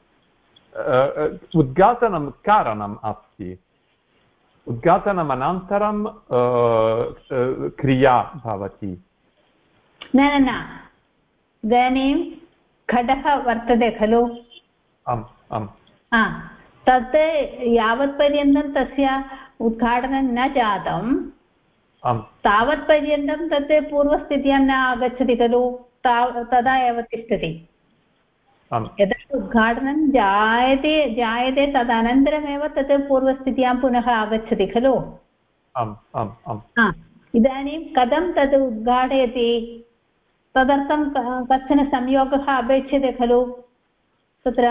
उद्घाटनं कारणम् अस्ति उद्घाटनमनन्तरं क्रिया भवति
न इदानीं घटः वर्तते खलु तत् यावत्पर्यन्तं तस्य उद्घाटनं न जातं तावत्पर्यन्तं तत् पूर्वस्थित्यां न आगच्छति खलु तदा एव तिष्ठति यदा उद्घाटनं जायते तदनन्तरमेव तत् पूर्वस्थित्यां पुनः आगच्छति खलु इदानीं कथं तत् उद्घाटयति तदर्थं कश्चन संयोगः अपेक्षते खलु तत्र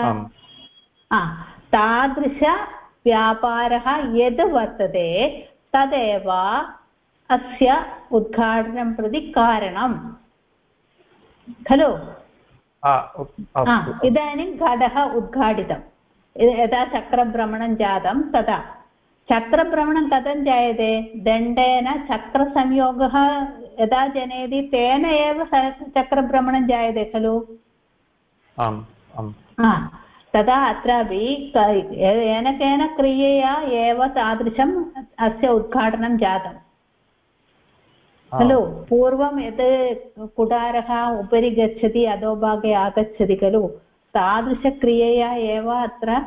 तादृशव्यापारः यद् वर्तते तदेव अस्य उद्घाटनं प्रति कारणं खलु इदानीं घटः उद्घाटितं यदा चक्रभ्रमणं जातं तदा चक्रभ्रमणं कथं जायते दण्डेन चक्रसंयोगः यदा जनयति तेन एव चक्रभ्रमणं जायते खलु तदा अत्रापि येन केन क्रियया एव तादृशम् अस्य उद्घाटनं जातं खलु पूर्वं यत् कुटारः उपरि गच्छति अधोभागे आगच्छति खलु तादृशक्रियया एव अत्र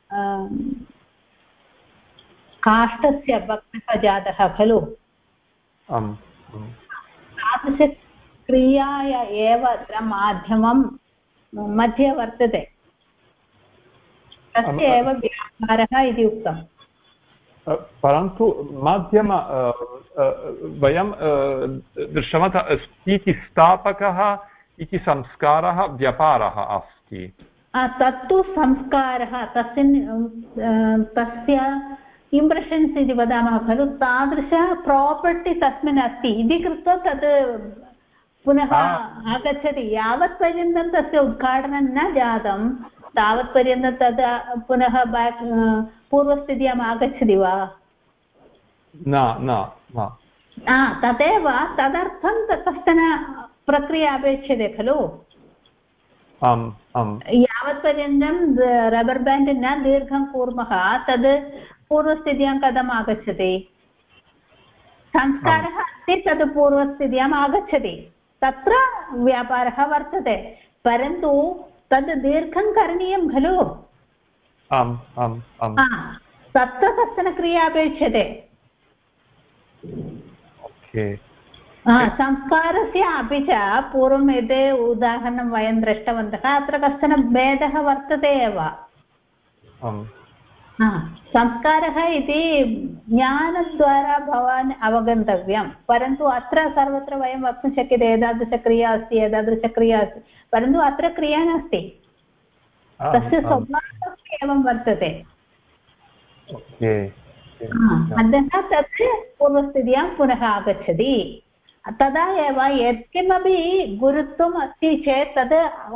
काष्ठस्य भग्नः जातः खलु तादृशक्रियाय एव अत्र माध्यमं मध्ये वर्तते तस्य एव व्यापारः इति उक्तम्
परन्तु माध्यम वयं दृष्टवन्तः स्थितिस्थापकः इति संस्कारः व्यापारः अस्ति
तत्तु संस्कारः तस्य इम्प्रेशन्स् इति वदामः खलु तादृश प्रापर्टि तस्मिन् अस्ति इति कृत्वा तत् पुनः आगच्छति यावत्पर्यन्तं तस्य उद्घाटनं न जातं तावत्पर्यन्तं तद् पुनः बेक् पूर्वस्थित्याम् आगच्छति वा
न
तदेव तदर्थं कश्चन प्रक्रिया अपेक्षते खलु यावत्पर्यन्तं रबर् बेण्ड् न दीर्घं कुर्मः तद् पूर्वस्थित्यां कथम् आगच्छति संस्कारः अस्ति तद् पूर्वस्थित्याम् आगच्छति तत्र व्यापारः वर्तते परन्तु तद् दीर्घं करणीयं खलु तत्र कश्चन क्रिया अपेक्षते संस्कारस्य अपि च पूर्वं यद् उदाहरणं वयं दृष्टवन्तः अत्र कश्चन भेदः वर्तते एव संस्कारः इति ज्ञानद्वारा भवान् अवगन्तव्यं परन्तु अत्र सर्वत्र वयं वक्तुं शक्यते एतादृशक्रिया अस्ति एतादृशक्रिया अस्ति परन्तु अत्र क्रिया नास्ति तस्य स्वभावः एवं वर्तते अतः तत् पूर्वस्थित्यां पुनः आगच्छति तदा एव यत्किमपि गुरुत्वम् अस्ति चेत् तद्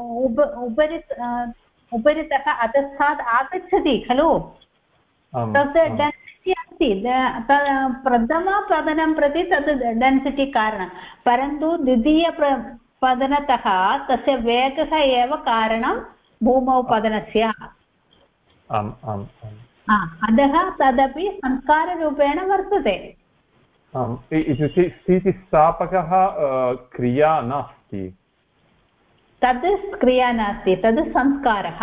उपरितः अधस्तात् आगच्छति खलु तत् डेन्सिटि अस्ति प्रथमपतनं प्रति तद् डेन्सिटि कारणं परन्तु द्वितीयपतनतः तस्य वेगः एव कारणं भूमौ पतनस्य अतः तदपि संस्काररूपेण वर्तते
इत्युक्ते स्थितिस्थापकः क्रिया नास्ति
तद् क्रिया नास्ति तद् संस्कारः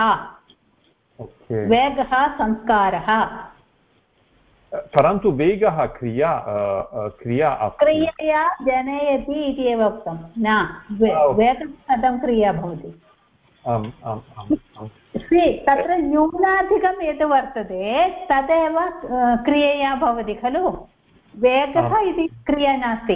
वेगः संस्कारः
परन्तु वेगः क्रिया
क्रियया जनयति इति एव उक्तं न वेगः कथं क्रिया भवति तत्र न्यूनाधिकं यत् वर्तते तदेव क्रियया भवति खलु वेगः इति क्रिया नास्ति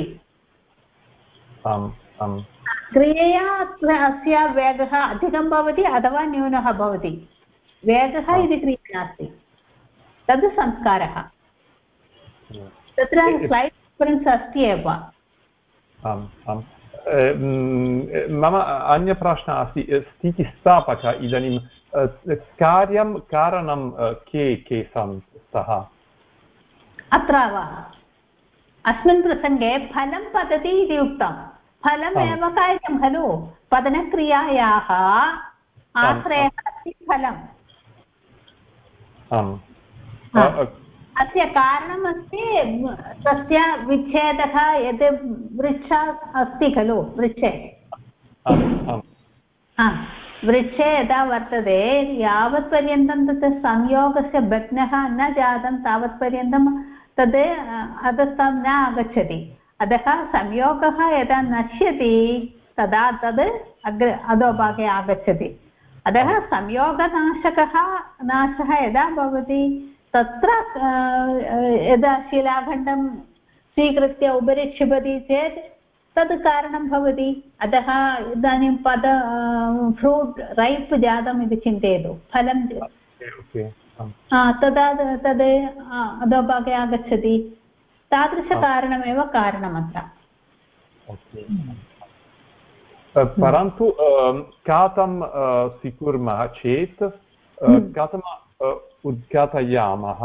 क्रियया अस्य वेगः अधिकं भवति अथवा न्यूनः भवति वेगः इति क्रिया नास्ति तद् संस्कारः तत्र स्लैट् डिफरेन्स् अस्ति एव
मम अन्यप्रश्नः अस्ति स्थितिस्थापक इदानीं कार्यं कारणं के स्तः
अत्र वा अस्मिन् प्रसङ्गे फलं पतति इति उक्तं फलमेव कार्यं खलु पतनक्रियायाः आश्रयः अस्ति फलम् अस्य कारणमस्ति तस्य विच्छेदः यद् वृक्षः अस्ति खलु वृक्षे वृक्षे यदा वर्तते यावत्पर्यन्तं तत् संयोगस्य भग्नः न जातं तावत्पर्यन्तं तद् अधस्तां न आगच्छति अतः संयोगः यदा नश्यति तदा तद् अधोभागे आगच्छति अतः संयोगनाशः यदा भवति तत्र यदा शिलाखण्डं स्वीकृत्य उपरि क्षिपति चेत् तद् कारणं भवति अतः इदानीं फ्रूट् रैप् जातम् इति चिन्तयतु फलं तदा तद् अधोभागे आगच्छति तादृशकारणमेव कारणमत्र
परन्तु कथं स्वीकुर्मः चेत् कथं उद्घाटयामः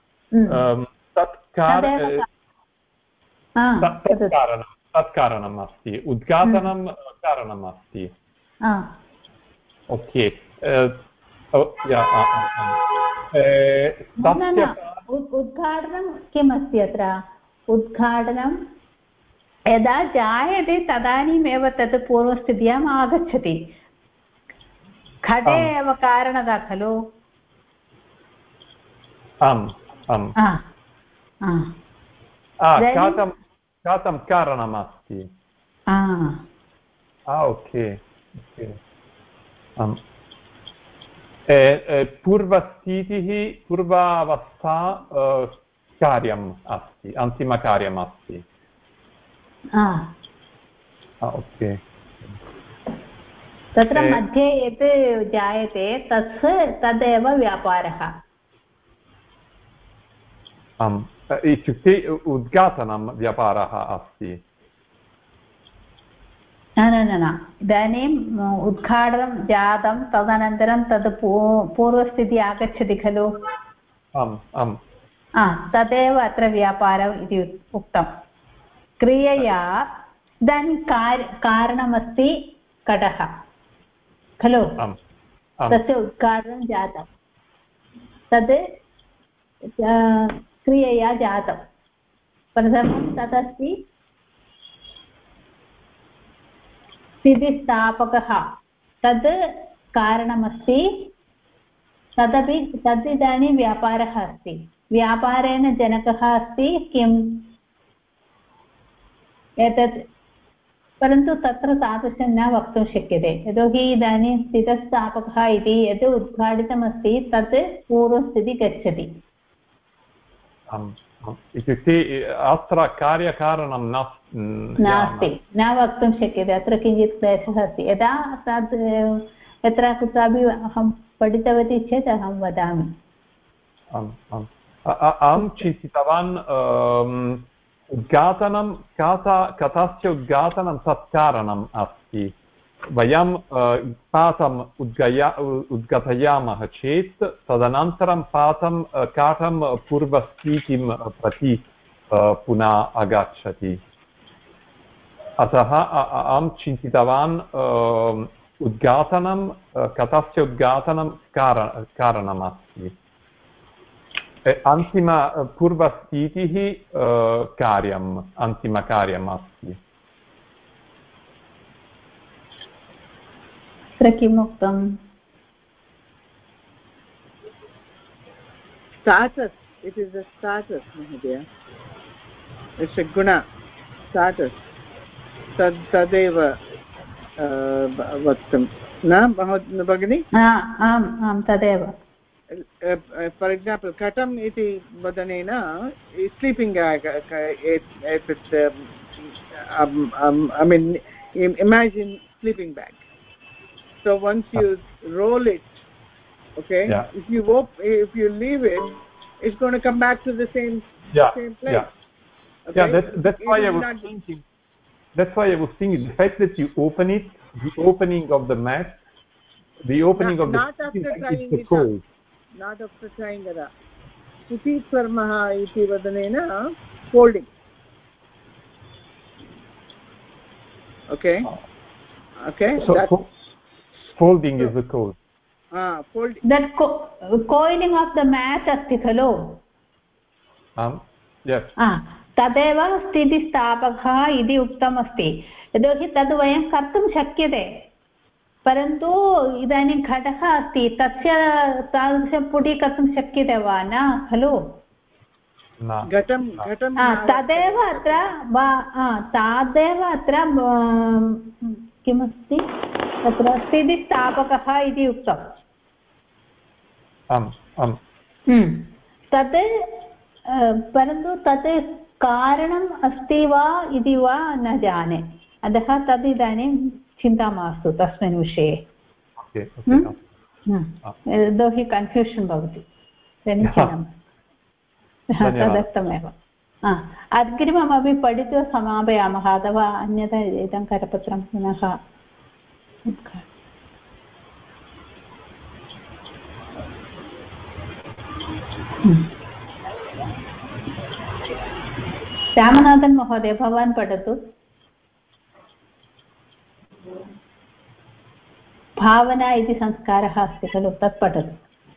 तत्कारणम् अस्ति उद्घाटनं कारणम् अस्ति ओके
उद्घाटनं किमस्ति अत्र उद्घाटनं यदा जायते तदानीमेव तत् पूर्वस्थित्याम् आगच्छति घटे एव कारणता खलु
कथं कारणमस्ति ओके पूर्वस्थितिः पूर्वावस्था कार्यम् अस्ति अन्तिमकार्यम् अस्ति ओके
तत्र मध्ये यत् जायते तदेव व्यापारः
इत्युक्ते उद्घाटनं व्यापारः अस्ति
न इदानीम् उद्घाटनं जातं तदनन्तरं तद् पूर्वस्थितिः आगच्छति खलु तदेव अत्र व्यापारः इति उक्तं क्रियया इदानीं कारणमस्ति घटः खलु तस्य उद्घाटनं जातं तद् क्रियया जातं प्रथमं तदस्ति स्थितिस्थापकः तद् कारणमस्ति तद् इदानीं व्यापारः अस्ति व्यापारेण जनकः अस्ति किम् एतत् परन्तु तत्र तादृशं न वक्तुं शक्यते यतोहि इदानीं स्थितस्थापकः इति यत् उद्घाटितमस्ति तत् पूर्वस्थितिः गच्छति
इत्युक्ते अत्र कार्यकारणं
नास्ति न वक्तुं शक्यते अत्र किञ्चित् क्लेशः अस्ति यदा तद् यत्र कुत्रापि अहं पठितवती चेत् अहं वदामि
अहं चिन्तितवान् उद्घाटनं कथस्य उद्घाटनं तत्कारणम् अस्ति वयं पाठम् उद्घाटयामः चेत् तदनन्तरं पाठं काठं पूर्वस्थितिं प्रति पुनः आगच्छति अतः अहं चिन्तितवान् उद्घाटनं कथस्य उद्घाटनं कारणमस्ति पूर्वस्थितिः कार्यम् अन्तिमकार्यम् अस्ति
किमुक्तम्
status it is a status mahodaya it's a guna status tadeva vaktam na bhagini
आम् तदेव
for example katam iti vadanena sleeping bag I mean imagine sleeping bag. So once you roll it, okay, if you leave it, it's going to come back to the same place.
Okay? That's why I was thinking. That's why I was thinking the fact that you open it, the opening of the mat, the opening of
not
the
after trying
the
it
cold.
Not after trying it. Uti karmah iti vadanena folding. Okay. Okay.
So folding is the code.
Folding.
That coiling of the mat asti khalo.
Yes.
तदेव स्थितिस्थापकः इति उक्तमस्ति यतोहि तद् वयं कर्तुं शक्यते परन्तु इदानीं घटः अस्ति तस्य तादृशपुटी कर्तुं शक्यते वा न खलु तदेव अत्र किमस्ति तत्र स्थितिस्थापकः इति उक्तम् तत् परन्तु तत् कारणम् अस्ति वा इति वा न जाने अतः तद् इदानीं चिन्ता मास्तु तस्मिन् विषये यतोहि कन्फ्यूषन् भवति तदर्थमेव अग्रिममपि पठित्वा समापयामः अथवा अन्यथा इदं करपत्रं पुनः रामनाथन् महोदय भवान् पठतु भावना इति संस्कारः अस्ति खलु तत् पठतु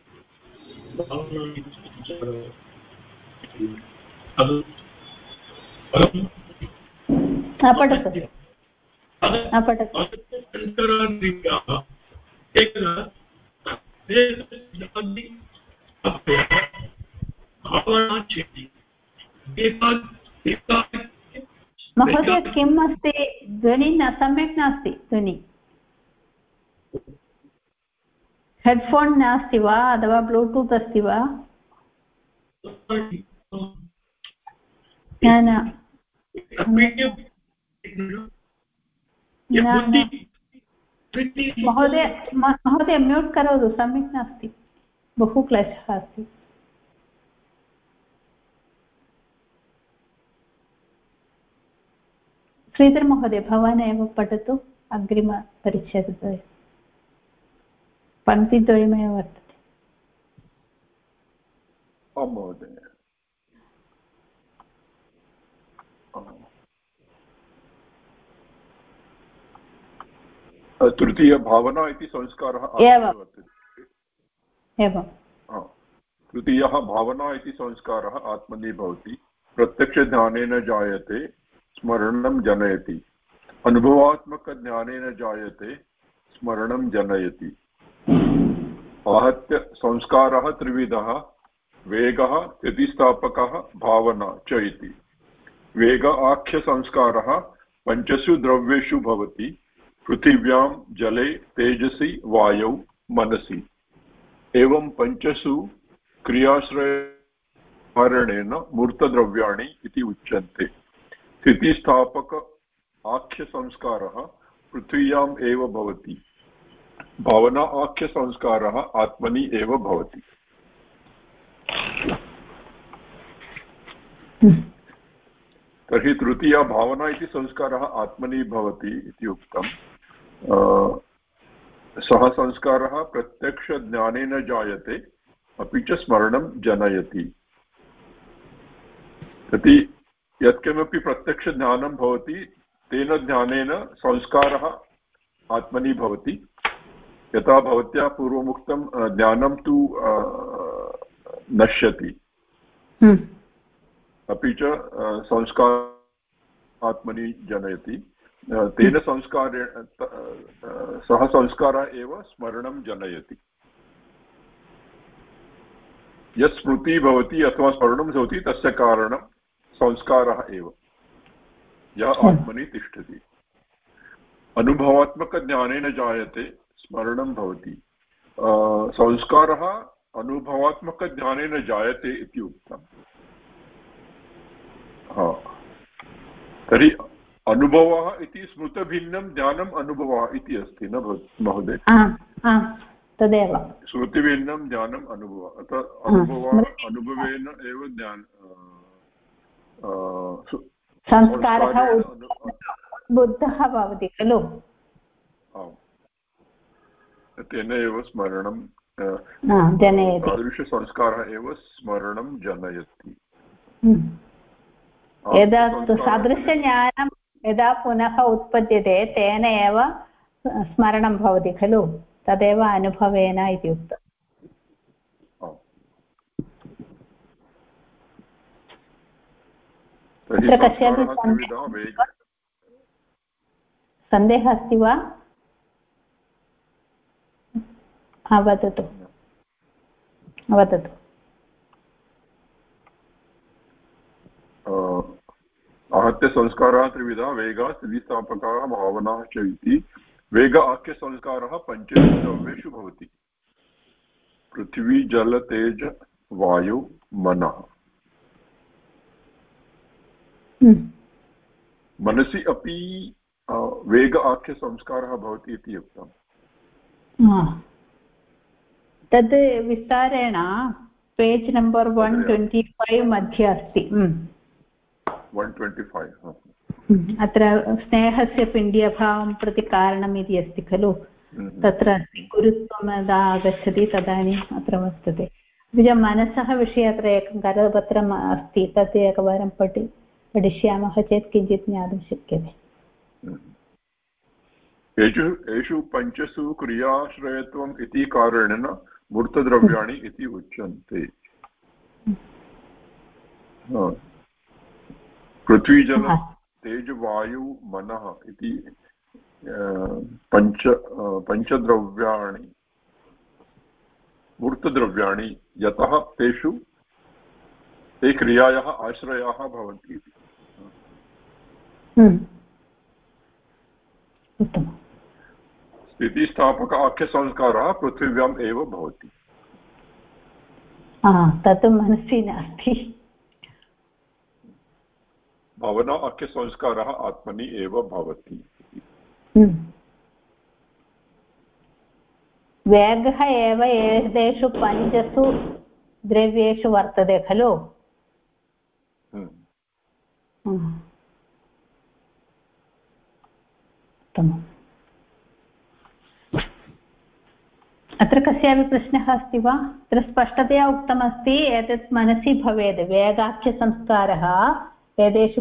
महोदय किम् अस्ति ध्वनि न सम्यक् नास्ति ध्वनि हेड्फोन् नास्ति वा अथवा ब्लूटूत् अस्ति वा न महोदय म्यूट् करोतु सम्यक् नास्ति बहु क्लेशः अस्ति श्रीधर महोदय भवान् एव पठतु अग्रिमपरिच्छेदद्वये पङ्क्तिद्वयमेव वर्तते
आं महोदय तृतीयभावना इति संस्कारः तृतीयः भावना इति संस्कारः आत्मनि भवति प्रत्यक्षज्ञानेन जायते स्मरणं जनयति अनुभवात्मकज्ञानेन जायते स्मरणं जनयति आहत्य संस्कारः त्रिविधः वेगः स्थितिस्थापकः भावना च इति वेग आख्यसंस्कारः पञ्चसु द्रव्येषु भवति पृथिव्यां जले तेजसि वायौ मनसि एवं पञ्चसु क्रियाश्रयकारणेन मूर्तद्रव्याणि इति उच्यन्ते स्थितिस्थापक आख्यसंस्कारः पृथ्व्याम् एव भवति भावना आख्यसंस्कारः आत्मनि एव भवति तर्हि तृतीया भावना इति संस्कारः आत्मनि भवति इति उक्तं सः संस्कारः प्रत्यक्षज्ञानेन जायते अपि च स्मरणं जनयति इति यत्किमपि प्रत्यक्षज्ञानं भवति तेन ज्ञानेन संस्कारः आत्मनि भवति यथा भवत्या पूर्वमुक्तं ज्ञानं तु नश्यति अपि च संस्कार आत्मनि जनयति तेन संस्कारेण सः संस्कारः एव स्मरणं जनयति यत् स्मृतिः भवति अथवा स्मरणं भवति तस्य कारणं संस्कारः एव यः आत्मनि तिष्ठति अनुभवात्मकज्ञानेन जायते स्मरणं भवति संस्कारः अनुभवात्मकज्ञानेन जायते इति उक्तम् तर्हि अनुभवः इति स्मृतभिन्नं ज्ञानम् अनुभवः इति अस्ति न महोदय
तदेव
स्मृतिभिन्नं ज्ञानम् अनुभवः अतः अनुभवः अनुभवेन एव
बुद्धः भवति खलु।
तेन एव स्मरणं
जनयति,
तादृशसंस्कारः एव स्मरणं जनयति।
यदा सादृशज्ञानं यदा पुनः उत्पद्यते तेन एव स्मरणं भवति खलु, तदेव अनुभवेन इति उक्तम्। अत्र कस्यापि सन्देहः अस्ति वा? वदतु वदतु।
आहत्य संस्काराः त्रिविधा: वेगः, स्थितिस्थापकः, भावनाः च इति। वेग आख्यसंस्कारः पञ्चषु द्रव्येषु भवति: पृथिवी, जल, तेज, वायु, मनः। मनसि अपि वेग आख्यसंस्कारः भवति इति उक्तम्।
तद् विस्तारेण पेज् नम्बर् 125 मध्ये अस्ति।
125
अत्र स्नेहस्य पिण्ड्यभावं प्रति कारणम् इति अस्ति खलु, तत्र अस्ति गुरुत्वं यदा आगच्छति तदानीम् अत्र वर्तते। अपि च मनसः विषये अत्र एकं करपत्रम् अस्ति, तत् एकवारं पठिष्यामः चेत् किञ्चित् ज्ञातुं शक्यते।
एषु पञ्चसु क्रियाश्रयत्वम् इति कारणेन मूर्तद्रव्याणि इति उच्यन्ते। पृथ्वी, जल, तेज, वायु, मनः इति पञ्चद्रव्याणि मूर्तद्रव्याणि, यतः ते क्रियायाः आश्रयाः भवन्ति। स्थितिस्थापक आख्यसंस्कारः पृथिव्याम् एव भवति।
तत् मनसि नास्ति।
भावना आख्यसंस्कारः आत्मनि एव भवति।
वेगः एव एतेषु पञ्चसु द्रव्येषु वर्तते खलु। अत्र कस्यापि प्रश्नः अस्ति वा? अत्र स्पष्टतया उक्तमस्ति एतत् मनसि भवेत्। वेगाख्यसंस्कारः एतेषु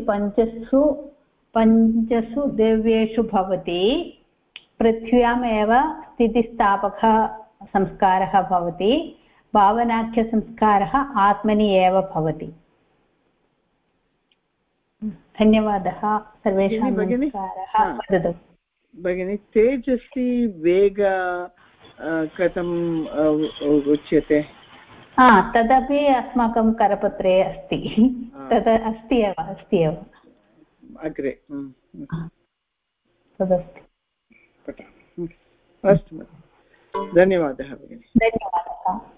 पञ्चसु द्रव्येषु भवति। पृथ्व्यामेव स्थितिस्थापकः संस्कारः भवति। भावनाख्यसंस्कारः आत्मनि एव भवति। धन्यवादः सर्वेषां। नमस्कारः। वदतु
भगिनी, तेजस्वी वेग कथम् उच्यते?
तदपि अस्माकं करपत्रे अस्ति। तद् अस्ति एव
अग्रे
तदस्ति।
अस्तु, धन्यवादः भगिनी।
धन्यवादः।